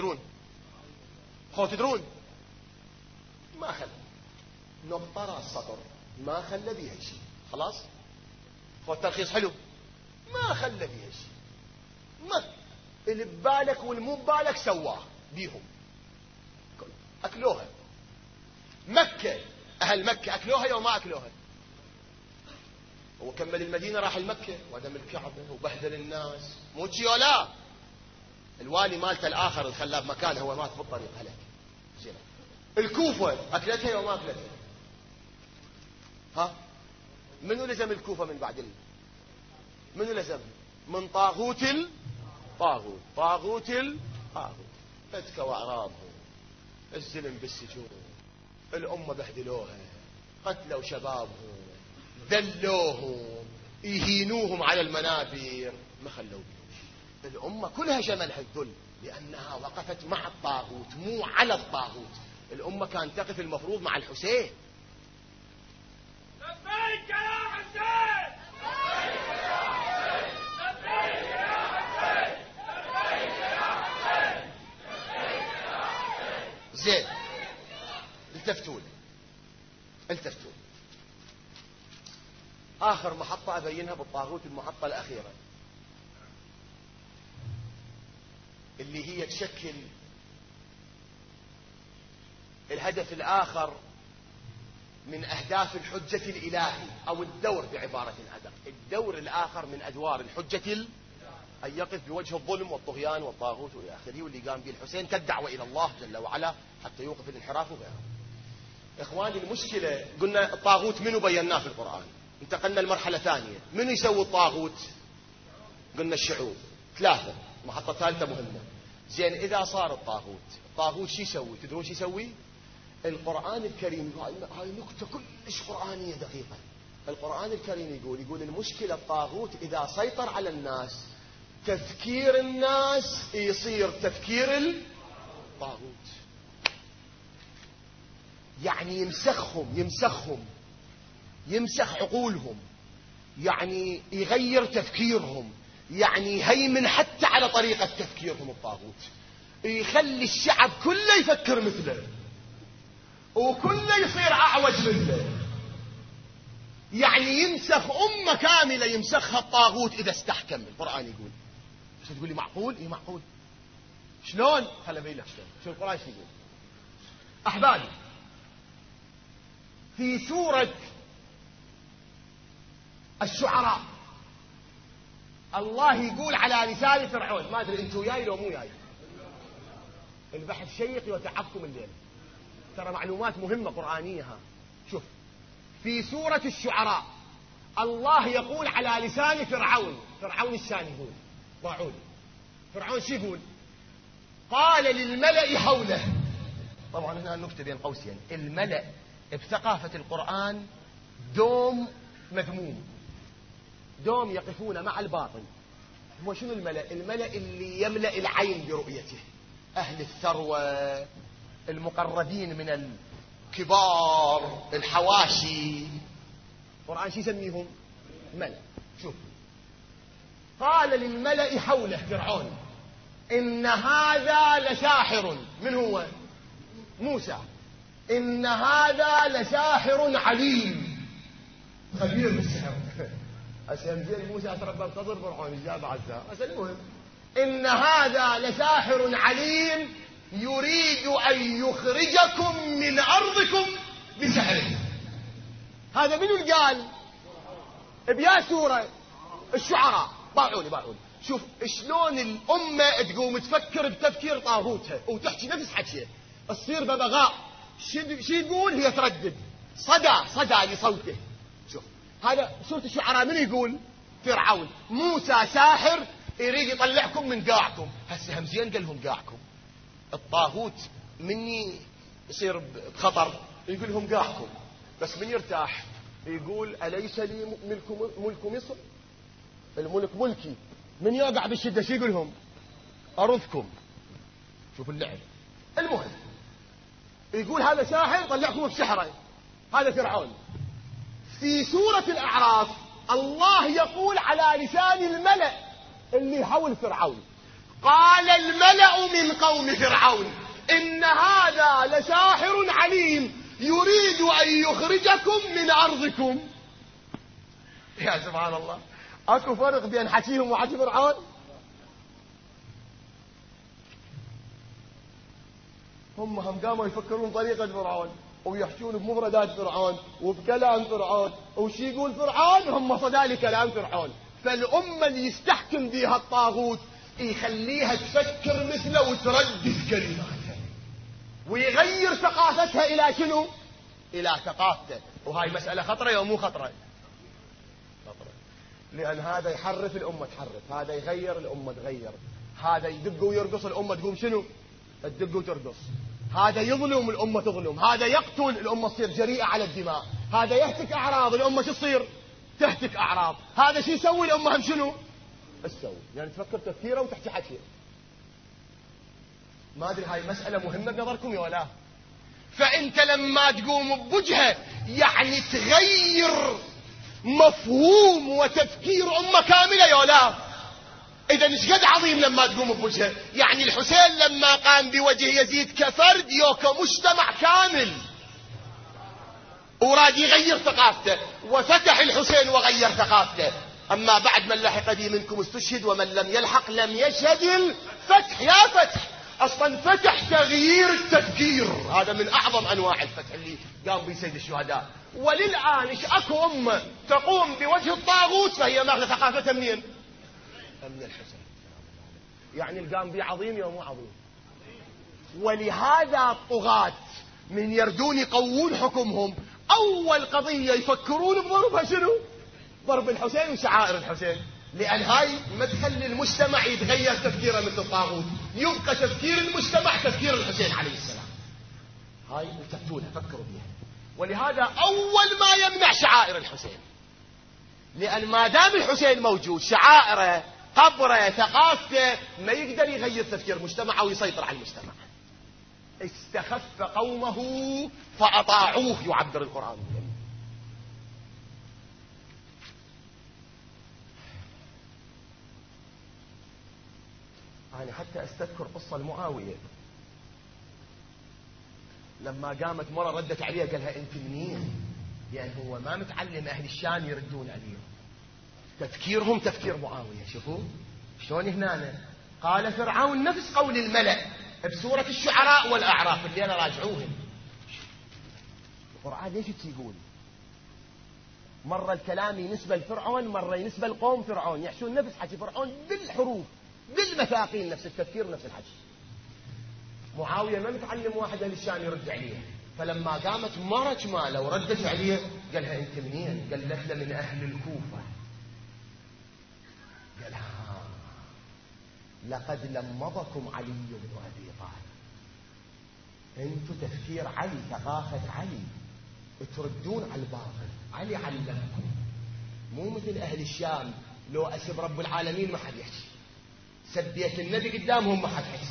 [SPEAKER 1] خو تدرون ما خلى نقطة راس سطر، ما خلى بيها شيء. خلاص خو الترخيص حلو، ما خلى بيها شيء. ما اللي ببالك والمو ببالك سواه بيهم. أكلوها. مكة، أهل مكة أكلوها يوم ما أكلوها. هو كمل المدينة راح المكة ودم الكعبة وبهدل الناس. مو شي ولا الوالي مالته الآخر اللي خلاه بمكانه هو مات بالطريق هلك. الكوفة أكلتها يوم ما أكلتها. منو لزم الكوفة من بعد منو لزم؟ من طاغوت طاغوت فتك وأعراضهم، الزلم بالسجون، الأمة بهدلوها، قتلوا شبابهم، ذلوهم، يهينوهم على المنابر، ما خلوا بهم. الأمة كلها شملها الذل لأنها وقفت مع الطاغوت مو على الطاغوت. الأمة كانت تقف المفروض مع الحسين.
[SPEAKER 3] لبيك يا حسين، لبيك يا حسين، لبيك يا حسين، لبيك يا حسين، لبيك يا حسين.
[SPEAKER 1] زين، التفتون. آخر محطة أبينها بالطاغوت، المحطة الأخيرة اللي هي تشكل الهدف الآخر من أهداف الحجة الإلهي، أو الدور بعبارة أدق. الدور الآخر من أدوار الحجة أن يقف بوجه الظلم والطغيان والطاغوت وإلى آخره، واللي قام به الحسين كالدعوة إلى الله جل وعلا حتى يوقف الانحراف وغيره. إخواني المشكلة قلنا الطاغوت منو بيناه في القرآن، انتقلنا لمرحلة ثانية. منو يسوي الطاغوت؟ قلنا الشعوب. 3 محطة ثالثة مهمة. زين، إذا صار الطاغوت شو يسوي؟ تدرون شو يسوي؟ القرآن الكريم، هاي نكتة كلش قرآنية دقيقة. القرآن الكريم يقول المشكلة الطاغوت إذا سيطر على الناس تفكير الناس يصير تفكير الطاغوت. يعني يمسخ عقولهم، يعني يغير تفكيرهم، يعني يهيمن حتى على طريقة تفكيرهم الطاغوت، يخلي الشعب كله يفكر مثله وكله يصير أعوج مثله. يعني يمسخ أمة كاملة، يمسخها الطاغوت إذا استحكم. القرآن يقول. شو تقول لي معقول؟ إيه معقول. شلون؟ خلنا أبين لك شلون. شو القرآن شو يقول؟ أحبابي، في سورة الشعراء الله يقول على لسان فرعون، ما أدري أنتوا جاي لو مو جاي، البحث شيق وتعبكم الليل، ترى معلومات مهمة قرآنية. ها شوف، في سورة الشعراء الله يقول على لسان فرعون الشان يقول ضاعون. فرعون شو يقول؟ قال للملأ حوله. طبعا هنا النكتة بين قوسين، الملأ بثقافة القرآن دوم مذموم، دوم يقفون مع الباطل. هو شنو الملأ؟ الملأ اللي يملأ العين برؤيته، أهل الثروة، المقربين من الكبار، الحواشي. القرآن شو يسميهم؟ ملأ. شوف، قال للملأ حوله فرعون إن هذا لساحر. من هو؟ موسى. إن هذا لساحر عليم، خبير بالسحر. أسأل موسى أتربى بقدر فرعون الجاب عزها. المهم إن هذا لساحر عليم يريد أن يخرجكم من أرضكم بسحره. هذا من اللي قال؟ بيا سورة الشعراء. باعوني. شوف شلون الأمة تقوم تفكر بتفكير طاغوتها وتحكي نفس حكيه، تصير ببغاء. شو يقول؟ هي تردد صدى لصوته. شوف هذا سورة الشعراء. من يقول؟ فرعون. موسى ساحر يريد يطلعكم من قاعكم. هسه همزين قال لهم قاعكم. الطاغوت مني يصير بخطر يقول لهم قاعكم، بس من يرتاح يقول أليس لي ملك مصر؟ الملك ملكي. من يقع بالشدة شو يقول لهم؟ أرضكم. شوف اللعب. المهم يقول هذا ساحر طلعكم بسحره. هذا فرعون. في سورة الأعراف الله يقول على لسان الملأ اللي حول فرعون، قال الملأ من قوم فرعون إن هذا لساحر عليم يريد أن يخرجكم من أرضكم. يا سبحان الله، أكو فرق بين حكيهم وحكي فرعون؟ هم قاموا يفكرون طريقة فرعون ويحشون بمفردات فرعون وبكلام فرعون، وش يقول فرعون هم صدى لكلام فرعون. فالأمة اللي يستحكم بها الطاغوت يخليها تفكر مثله وتردد كلماته ويغير ثقافتها إلى شنو؟ إلى ثقافته. وهاي مسألة خطرة يوم مو خطرة؟ خطرة، لأن هذا يحرف الأمة تحرف، هذا يغير الأمة تغير، هذا يدق ويرقص الأمة تقوم شنو؟ تدق وترقص، هذا يظلم الأمة تظلم، هذا يقتل الأمة تصير جريئة على الدماء، هذا يهتك أعراض الأمة شو تصير؟ تهتك أعراض. هذا شو يسوي الأمة هم شنو؟ تسوي يعني تفكر تفكيره وتحكي حكيه. ما أدري هاي مسألة مهمة بنظركم يا ولا؟ فأنت لما تقوم بوجهه يعني تغير مفهوم وتفكير أمة كاملة يا ولا؟ إذا ايش قد عظيم لما تقوم بوجهه. يعني الحسين لما قام بوجه يزيد كفرد يو كمجتمع كامل وراد يغير ثقافته، وفتح الحسين وغير ثقافته. أما بعد من لحق بي منكم استشهد ومن لم يلحق لم يشهد الفتح. يا فتح أصلا فتح تغيير التفكير، هذا من أعظم أنواع الفتح اللي قام به سيد الشهداء. وللآن إيش أكو أمة تقوم بوجه الطاغوت فهي ماخذة ثقافتها منين؟ من الحسين. يعني القام به عظيم يا مو عظيم؟ ولهذا الطغاة من يردون يقوون حكمهم أول قضية يفكرون بضربها شنو؟ ضرب الحسين وشعائر الحسين، لأن هاي ما تخلي المجتمع يتغير تفكيره مثل الطاغوت، يبقى تفكير المجتمع تفكير الحسين عليه السلام. هاي التفتونها فكروا بها. ولهذا أول ما يمنع شعائر الحسين، لأن ما دام الحسين موجود شعائره قبره ثقافته ما يقدر يغير تفكير مجتمعه ويسيطر على المجتمع. استخف قومه فأطاعوه، يعبر القرآن الكريم. أنا حتى أستذكر قصة المعاوية لما قامت مرة ردت عليها قالها أنت منين؟ يعني هو ما متعلم أهل الشام يردون عليه، تفكيرهم تفكير معاوية. شوفوا شلون هنا قال فرعون نفس قول الملأ بسورة الشعراء والأعراف اللي أنا راجعوهم. القرآن ليش يقول مرة الكلام ينسبة لفرعون مرة ينسبة لقوم فرعون، يحشون نفس حكي فرعون بالحروف بالمثاقيل، نفس التفكير نفس الحكي. معاوية ما متعلم واحد أهل الشام يرد عليه، فلما قامت مرج ماله وردت عليه قالها أنت منين؟ قالت له من أهل الكوفة. قالها لقد لمضكم علي بن أبي طالب، أنتم تفكير علي ثقافة علي تردون على الباطل، علي علمكم، مو مثل أهل الشام لو أسب رب العالمين ما حد يحكي، سبيت النبي قدامهم ما حد يحكي.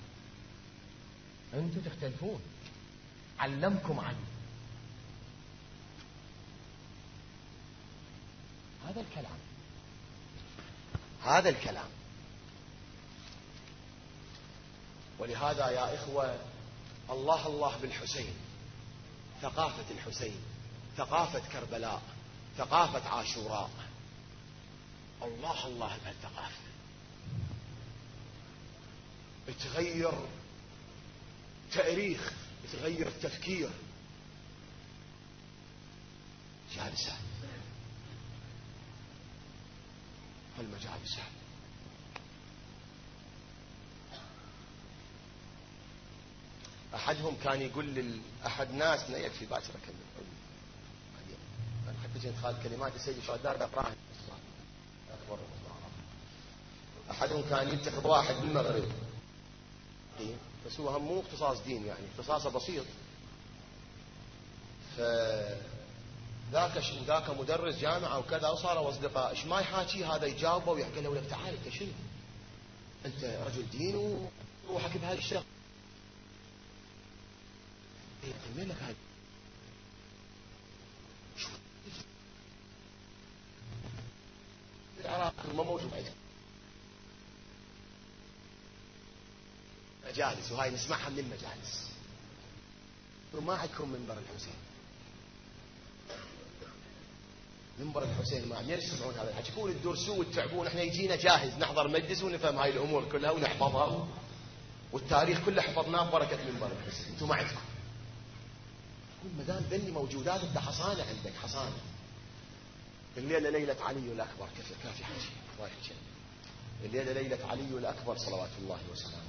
[SPEAKER 1] أنتم تختلفون، علمكم علي. هذا الكلام. ولهذا يا إخوة الله الله بالحسين، ثقافة الحسين، ثقافة كربلاء، ثقافة عاشوراء، الله الله بهالثقافة تغير تاريخ، تغير التفكير. جالسة المجالس أحدهم كان يقول أحد ناس لا يكفي باكر أكمل أنا حتى جيت خالد كلمات السيد شهداء أقراها. أحدهم كان ينتخب واحد بالمغرب، بس هو هم مو اختصاص دين، يعني اختصاصه بسيط. ذاك مدرس جامعة وكذا وصاروا أصدقاء، إيش ما يحاكي هذا يجاوبه ويحكي له لك تعال أنت شنو؟ أنت رجل دين وروحك بهذا الشغل. مين لك هذا؟ العراق ما موجود عندك مجالس، وهاي نسمعها من المجالس. وما عندكم منبر الحسين، منبر الحسين ما يسمعون هذا الحكي، يقول الدرسوا وتتعبون، احنا يجينا جاهز نحضر مجلس ونفهم هاي الامور كلها ونحفظها، والتاريخ كله حفظناه ببركه منبر الحسين. انتم ما عندكم. ما دام ذني موجودات انت حصانه عندك، حصانه. الليله ليله علي الاكبر، كافي حكي وايد شيء. الليله ليله علي الاكبر صلوات الله وسلامه.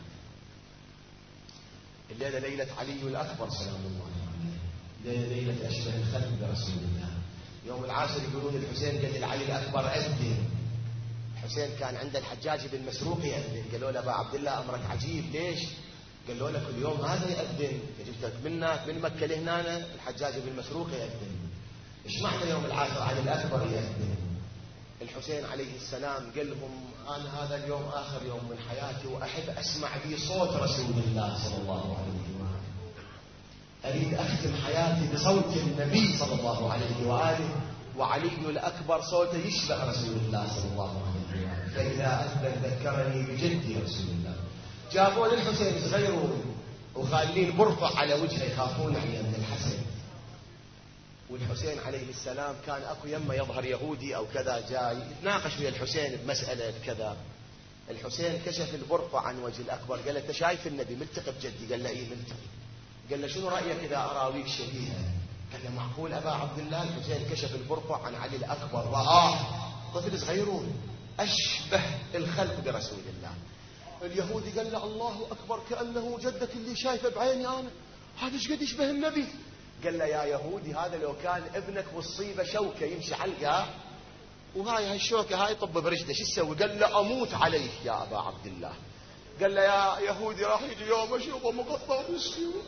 [SPEAKER 1] الليله ليله علي الاكبر سلام الله عليه. ليله اشبه الخلق برسول الله. يوم العاشر يقولون الحسين قال لعلي الاكبر اذن. الحسين كان عند الحجاج بن مسروق يأذن، قالوا له ابا عبد الله امرك عجيب، ليش؟ قالوا له كل يوم هذا يأذن، جبتك منك من مكه لهنا الحجاج بن مسروق يأذن، ايش معنى يوم العاشر علي الاكبر يأذن؟ الحسين عليه السلام قال لهم انا هذا اليوم اخر يوم من حياتي واحب اسمع به صوت رسول الله صلى الله عليه وآله، اريد اختم حياتي بصوت النبي صلى الله عليه واله، وعلي الاكبر صوته يشبه رسول الله صلى الله عليه واله، فاذا اذن ذكرني بجدي رسول الله. جابوا للحسين صغير وخالين برفع على وجهه يخافون عليه من الحسن. والحسين عليه السلام كان اكو يمه يظهر يهودي او كذا جاي يتناقش ويا الحسين بمساله كذا. الحسين كشف البرقع عن وجه الاكبر، قال له انت شايف النبي ملتقي بجدي؟ قال له ايه ملتقي. قال له شنو رايك اذا اراويك شبيهه؟ قال له معقول ابا عبد الله؟ الحسين كشف البرقع عن علي الاكبر، رآه طفل صغيرون اشبه الخلق برسول الله. اليهودي قال له الله اكبر كانه جدك اللي شايفه بعيني انا، هذا ايش قد يشبه النبي؟ قال له يا يهودي هذا لو كان ابنك والصيبه شوكه يمشي علقه وهاي الشوكه هاي طب برجله شو تسوي؟ قال له اموت عليك يا ابا عبد الله. قال له يا يهودي راح يجي يوم اشوفه مقطع بالسيوف،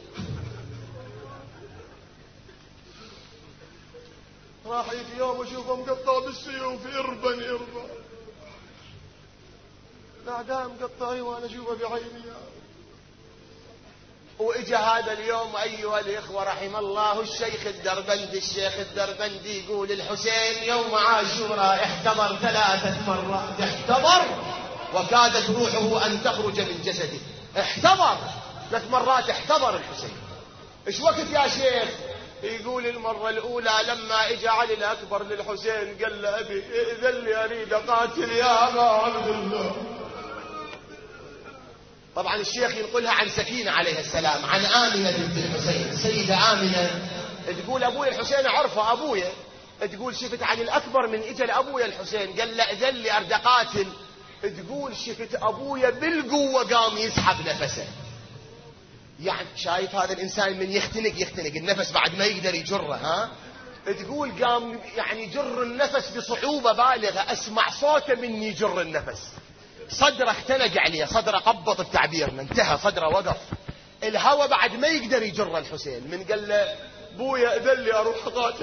[SPEAKER 1] راح يجي يوم اشوفه مقطع بالسيوف، اربن اعدام قطعي وانا اشوفه بعيني. واجا هذا اليوم ايها الاخوه رحم الله الشيخ الدربندي يقول الحسين يوم عاشوراء احتضر 3 مرات، احتضر وكادت روحه ان تخرج من جسده، احتضر 3 مرات، احتضر الحسين. ايش وقت يا شيخ؟ يقول المرة الأولى لما إجا علي الأكبر للحسين قال له أبي إذن لي أريد أقاتل يا أبا عبد الله. طبعا الشيخ ينقلها عن سكينة عليه السلام، عن آمنة بنت الحسين، السيدة آمنة تقول أبوي الحسين عرفه أبويا، تقول شفت علي الأكبر من إجا لأبويا الحسين قال له إذن لي أريد أقاتل، تقول شفت أبويا بالقوة قام يسحب نفسه. يعني شايف هذا الإنسان من يختنق النفس بعد ما يقدر يجره، ها؟ تقول قام يعني يجر النفس بصعوبة بالغة، أسمع صوته من يجر النفس، صدره اختنق عليه، صدره قبض بتعبيرنا، انتهى صدره وقف، الهوى بعد ما يقدر يجر الحسين، من قال له بويا اذن لي اروح اقاتل.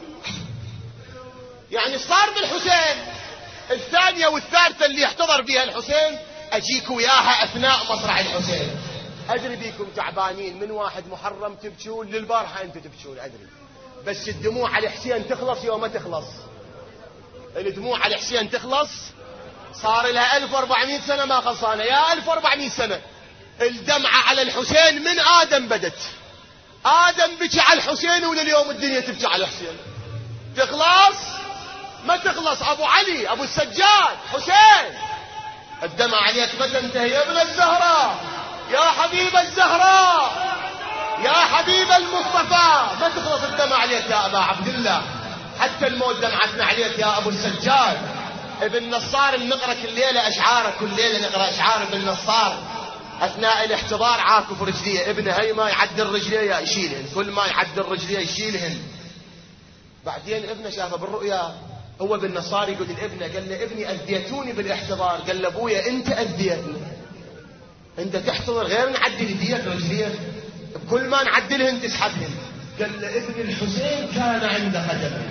[SPEAKER 1] يعني صار بالحسين الثانية والثالثة اللي يحتضر بها الحسين اجيك وياها اثناء مصرع الحسين. أدري بيكم تعبانين من 1 محرم تبكون للبارحة أنتم تبكون، أدري، بس الدموع على حسين تخلص يوم ما تخلص، الدموع على حسين تخلص، صار لها 1400 سنة ما خلصانة، يا 1400 سنة الدمعة على الحسين من آدم بدت، آدم بكى على الحسين ولليوم الدنيا تبكي على الحسين، تخلص ما تخلص. أبو علي أبو السجاد حسين الدمعة عليك ما تنتهي يا ابن الزهراء، يا حبيب الزهراء، يا حبيب المصطفى، ما تخلص الدمع عليك يا أبا عبد الله، حتى الموت دمعتنا عليك يا أبو السجاد. ابن نصار نقرأ كل ليلة أشعاره، كل ليلة نقرأ أشعار ابن نصار أثناء الاحتضار، عاكف رجليه، ابنه هي ما يعدل رجليه يشيلهن، كل ما يعدل رجليه يشيلهن. بعدين ابنه شافه بالرؤيا، هو ابن نصار يقول لابنه، قال له ابني أذيتوني بالاحتضار، قال له أبويا أنت أذيتني، انت تحتضر غير نعدل يديك رجليك، كل ما نعدلهن تسحبهن. قال له ابن الحسين كان عند قدمه.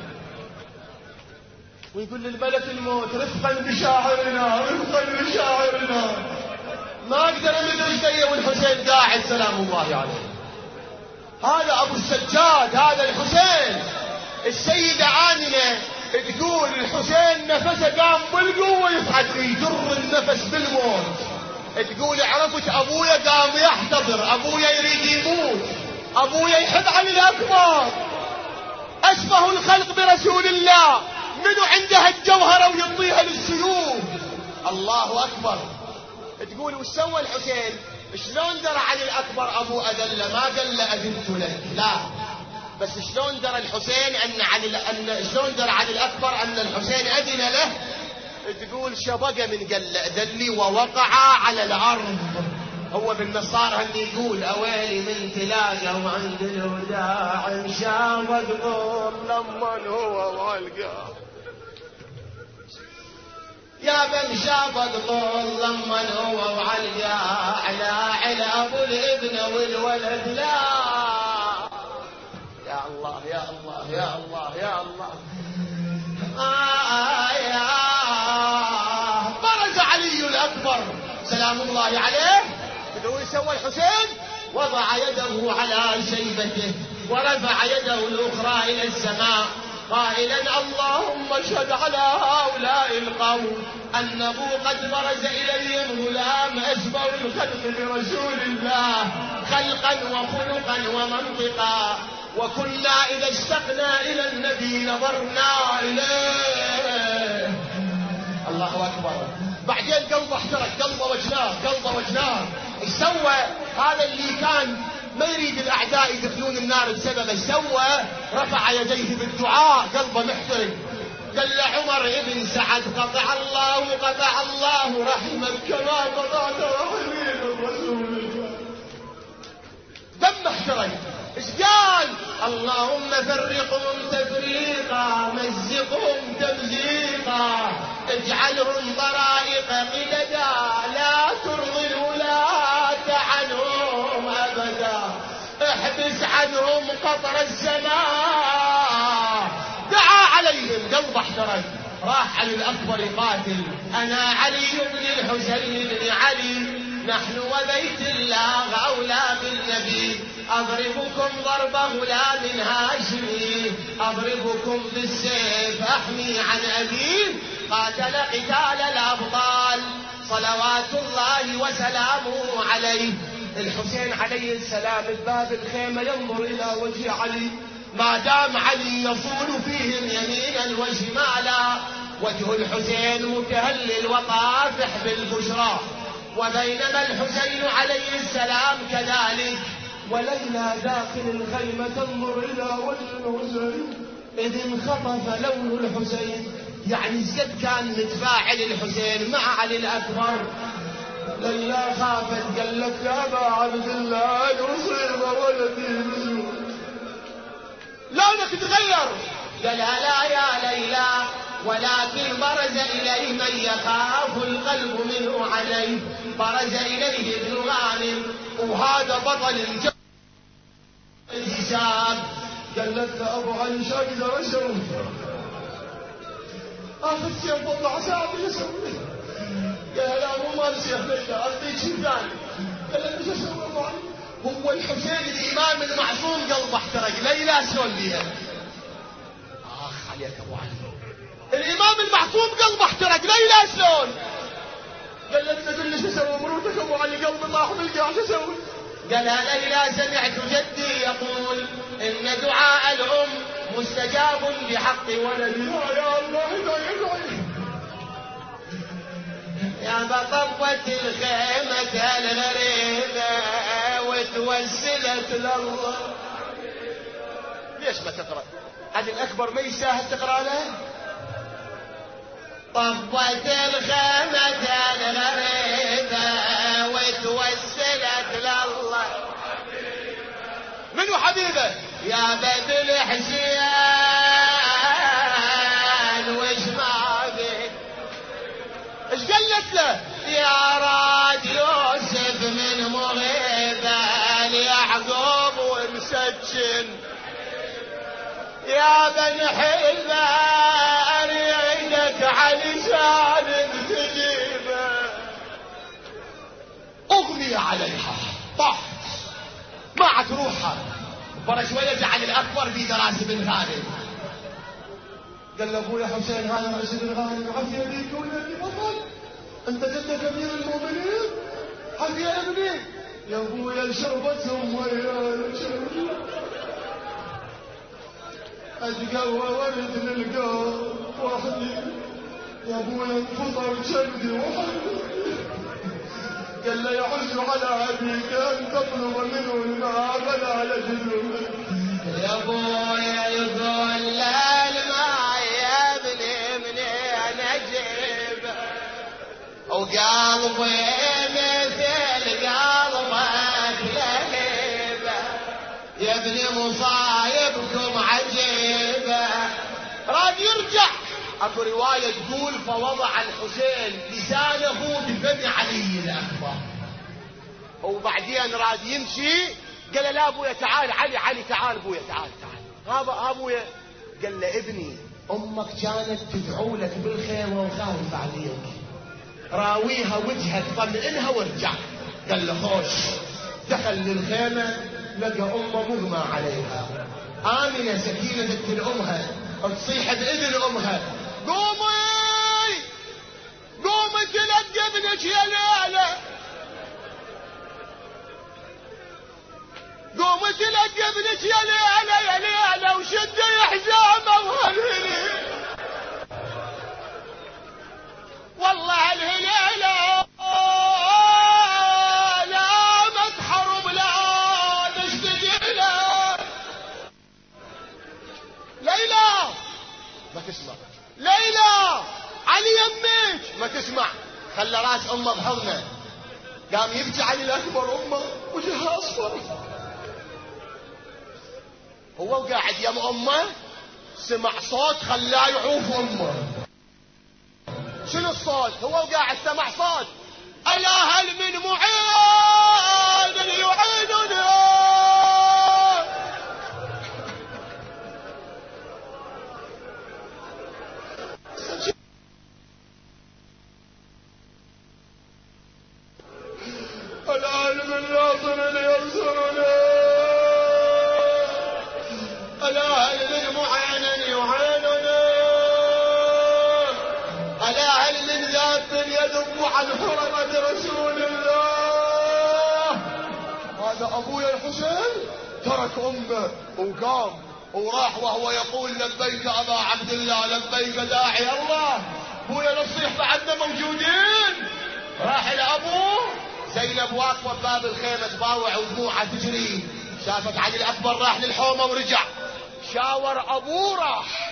[SPEAKER 1] ويقول للملك الموت رفقا بشاعرنا رفقا بشاعرنا، ما اقدر امد رجلي والحسين قاعد سلام الله عليه. هذا ابو السجاد، هذا الحسين. السيدة آمنة تقول الحسين نفسه قام بالقوة يصعد يجر النفس بالموت، تقول عرفت ابويا قام يحتضر، ابويا يريد يموت، ابويا يحب علي الاكبر، اشبه الخلق برسول الله، منو عنده الجوهرة ويمضيها للسيوف. الله اكبر. تقول وش سوى الحسين؟ شلون درى علي الاكبر ابوه اذله؟ ما قال له اذنت لك، لا، بس شلون درى الحسين شلون درى علي الاكبر ان الحسين اذن له؟ تقول شبقه من قل دلي ووقع على الارض. هو بالنصارى اللي يقول اويلي من تلاقى وعند الوداع شابق طول لما هو والقاه، يا بن شابق طول لما هو وعلقاه، على ابو الابن والولد لا. يا الله يا الله يا الله يا الله. برز علي الأكبر سلام الله عليه. تدرون سوى الحسين؟ وضع يده على شيبته ورفع يده الأخرى إلى السماء قائلا اللهم اشهد على هؤلاء القوم أنه قد برز إليهم غلام أشبه الخلق برسول الله خلقا وخلقا ومنطقا، وكنا إذا اشتقنا إلى النبي نظرنا إليه. الله أكبر. بعدين قلبه احترق، قلبه وجناه. ايش سوى هذا اللي كان ما يريد الأعداء يدخلون النار بسببه؟ ايش سوى؟ رفع يديه بالدعاء، قلبه محترق. قال عمر ابن سعد قطع الله رحمك كما قطعت رحمين الرسول. دم احترق. ايش قال؟ اللهم فرقهم تفريقا مزقهم تمزيقا اجعلهم طرائق قددا لا ترضي الولاة عنهم ابدا احبس عنهم قطر السماء. دعا عليهم، قلبه احترق. راح علي الأكبر يقاتل. أنا علي بن الحسين بن علي، نحن وبيت الله أولى بالنبي، أضربكم ضرب غلام هاشمي، أضربكم بالسيف أحمي عن أبي. قاتل قتال الأبطال صلوات الله وسلامه عليه. الحسين عليه السلام بباب الخيمة ينظر إلى وجه علي، ما دام علي يصول فيهم يمينا وشمالا، وجه الحسين متهلل وطافح بالبشرى. وبينما الحسين عليه السلام كذلك، وليلى داخل الخيمة تنظر إلى وجه الحسين، إذ انخطف لون الحسين. يعني زد كان متفاعل الحسين مع علي الأكبر. ليلى خافت، قالت يا أبا عبد الله يصيب ولدي مسجون، لونك تغير. قالها لا يا ليلى، ولكن برز إليه من يخاف القلب منه عليه، برز إليه ابن غانم، وهذا بطل الحساب. قالت له أبو علي شو أقدر أسوي؟ أخذ سيف وطلع ساعة شو أسوي؟ قال لا مو مال سيف ليلى، أعطيك شيء ثاني. قالت شو أسوي أبو علي؟ هو الحسين الإمام المعصوم قلبه احترق، ليلى شلون بيها؟ آخ عليك أبو علي، الإمام المعصوم قلبه احترق، ليلى شلون؟ قالت له قل لي شو أسوي مروتك أبو علي، قلبي طاح بالقاع شو أسوي؟ قالها ليلى سمعت جدي يقول إن دعاء الأم مستجاب بحق ولدها. يا الله يا بطبت الخيمة الغريبة وتوسلت لله. ليش ما تقرأ؟ علي الأكبر ما يساهل تقرأ له؟ طبت الخيمة الغريبة وتوسلت لله. منو حبيبه؟ يا بد الحسين وش ما بك؟ ايش قالت له؟ يا راد يوسف من مغيبه ليعقوب ومسجن، يا بن حلبه اريدك علشان تجيبه. اغمي عليها طاحت ما عاد روحها. برا شويه جعل الاكبر في دراس بن غانم. قال له ابويا حسين هذا راس بن غانم، عافيه بيك ولدي بطل، انت جدك امير المؤمنين، عافيه يا ابني. يا ابويا شربتهم ويا اتقوى ولد للقوم وحدي، يا ابويا انفطر شدي وحدي. قال له يعز على أبيك أن تطلب منه الماء فلا يجد. يا ابويا يقول لا الماء يا ابني منين اجيبه، وقلبي مثل قلبك لهيبه، يا ابني مصايبكم عجيبه. راد يرجع. اكو روايه تقول فوضع الحسين لسانه بفم علي الاكبر، وبعدين راد يمشي. قال لا ابويا تعال علي تعال ابويا تعال هذا ابويا. قال له ابني امك كانت تدعو لك بالخيمه وخايفه عليك، راويها وجهك طمئنها وارجع. قال له خوش. دخل للخيمه لقى امه مغمى عليها، امنه سكينه تقتل امها، تصيح باذن امها قومي تلقى ابنك يا ليلى، قومي تلقى ابنك يا ليلى وشدي حزامه وهالهليل. والله الهليله لا متحرم لا نشتكي له. ليلى ما تسمع، ليلى علي يمك ما تسمع. خلى راس امه بحضنه، قام يبكي علي الاكبر امه وجهها اصفر. هو قاعد يم امه سمع صوت خلاه يعوف امه. شنو الصوت؟ هو قاعد سمع صوت الا هل من معين يعيننا. عن حرمة رسول الله. هذا أبويا الحسين ترك أمه وقام وراح وهو يقول لبيك أبا عبد الله لبيك داعي الله. أبويا نصيح بعدنا موجودين. راح لأبوه. زينب واقفة بباب الخيمة تباوع ودموعها تجري. شافت علي الأكبر راح للحومة ورجع. شاور أبوه راح.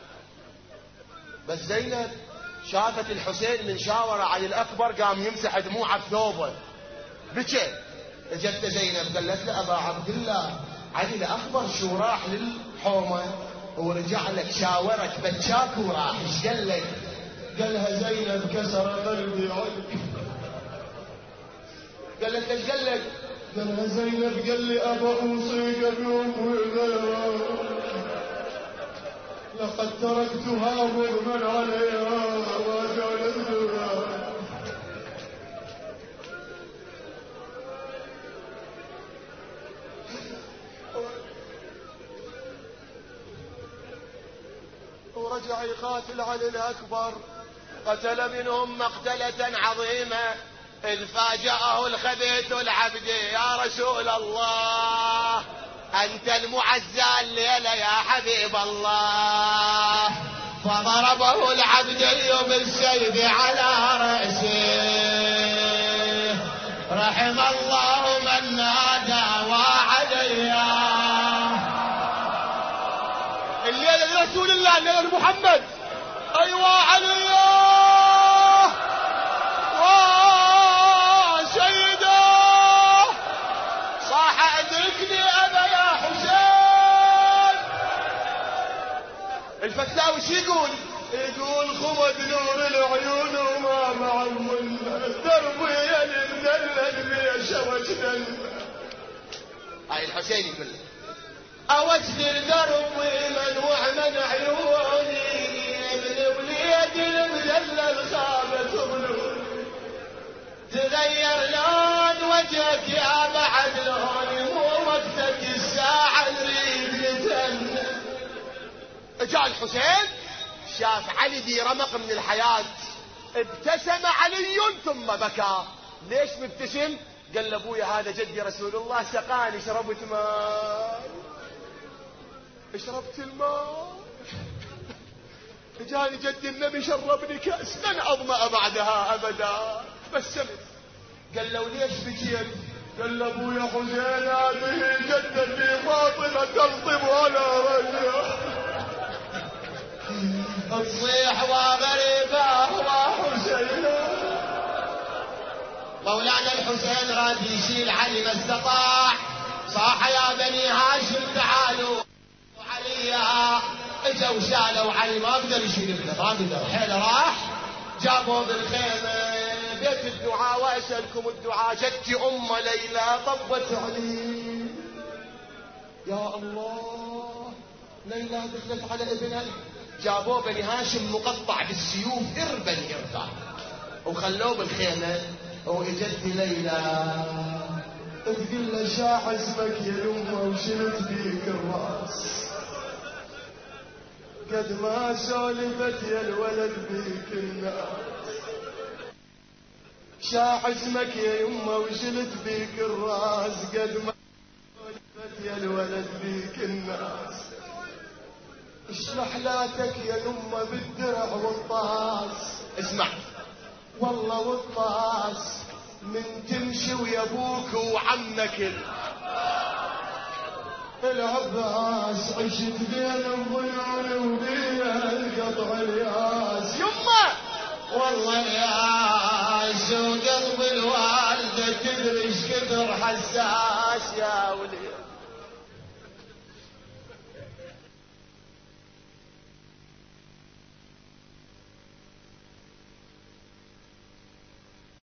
[SPEAKER 1] بس زينب شافت الحسين من شاور علي الأكبر قام يمسح دموعه بثوبه. بكى. اجت زينب قالت له أبا عبد الله علي الأكبر شو راح للحومة ورجع لك شاورك بتشاك وراح ايش قال لك؟ قالها زينب كسر قلبي عنك. قالت ايش قال لك؟ قالها زينب قال لي أبا أوصيك بيوم لقد تركتها مغمى عليها وجلدتها. ورجع يقاتل علي الأكبر. قتل منهم مقتلة عظيمة إذ فاجأه الخبيث العبد يا رسول الله أنت المعزى الليلة يا حبيب الله. فضربه العبد بالسيف على رأسه. رحم الله من نادى وعليا. الليلة لرسول الله الليلة لمحمد. أيوة عليا وسيدا صاح أدركني أبا يا حسين. الفتلاوي شو يقول؟ يقول خمد نور العيون وما معهم الدرب يلمدلل بيشه وجدل. هاي الحسين يقول أوجد دربي من وعمن عيوني من وليد المدلل خابت ظلوني. تغير لون وجهك يا بعد لوني مو وقتك الساعة نريد نتهنى. جاء الحسين شاف علي ذي رمق من الحياة. ابتسم علي ثم بكى. ليش مبتسم؟ قال لابويا هذا جدي رسول الله سقاني شربت ماء. شربت الماء. جاني جدي النبي شربني كأس لن أظمأ بعدها أبدا. بسمت. قال له ليش بكيت؟ قال له ابويا حسين هذه جدتي فاطمة تلطم على رجلها تصيح وغريبة وحسين. مولانا الحسين راد يشيل علي ما استطاع. صاح يا بني هاشم تعالوا عليا. اجوا شالوا علي ما قدر يشيل ابنه ما قدر. حيل راح جابوا بالخيمة بيت الدعاء واسألكم الدعاء. جدتي أم ليلى طبت علي. يا الله ليلى دخلت على ابنها. جابوه بني هاشم مقطع بالسيوف إربا إربا وخلوه بالخيمة. وإجت ليلى تقول له شاح اسمك يا يمه وشلت بيك الراس. قد ما سولفت يا الولد بيك الناس. شاح اسمك يا يمه وشلت بيك الراس. قد ما سولفت يا الولد بيك الناس. ايش رحلاتك يا يمه بالدرع والطاس. اسمع والله والطاس من تمشي ويا ابوك وعمك العباس. عشت بين الضيون وبين القطع الياس. يمه والله الياس وقلب الوالده تدري ايش كثر حساس يا ولي.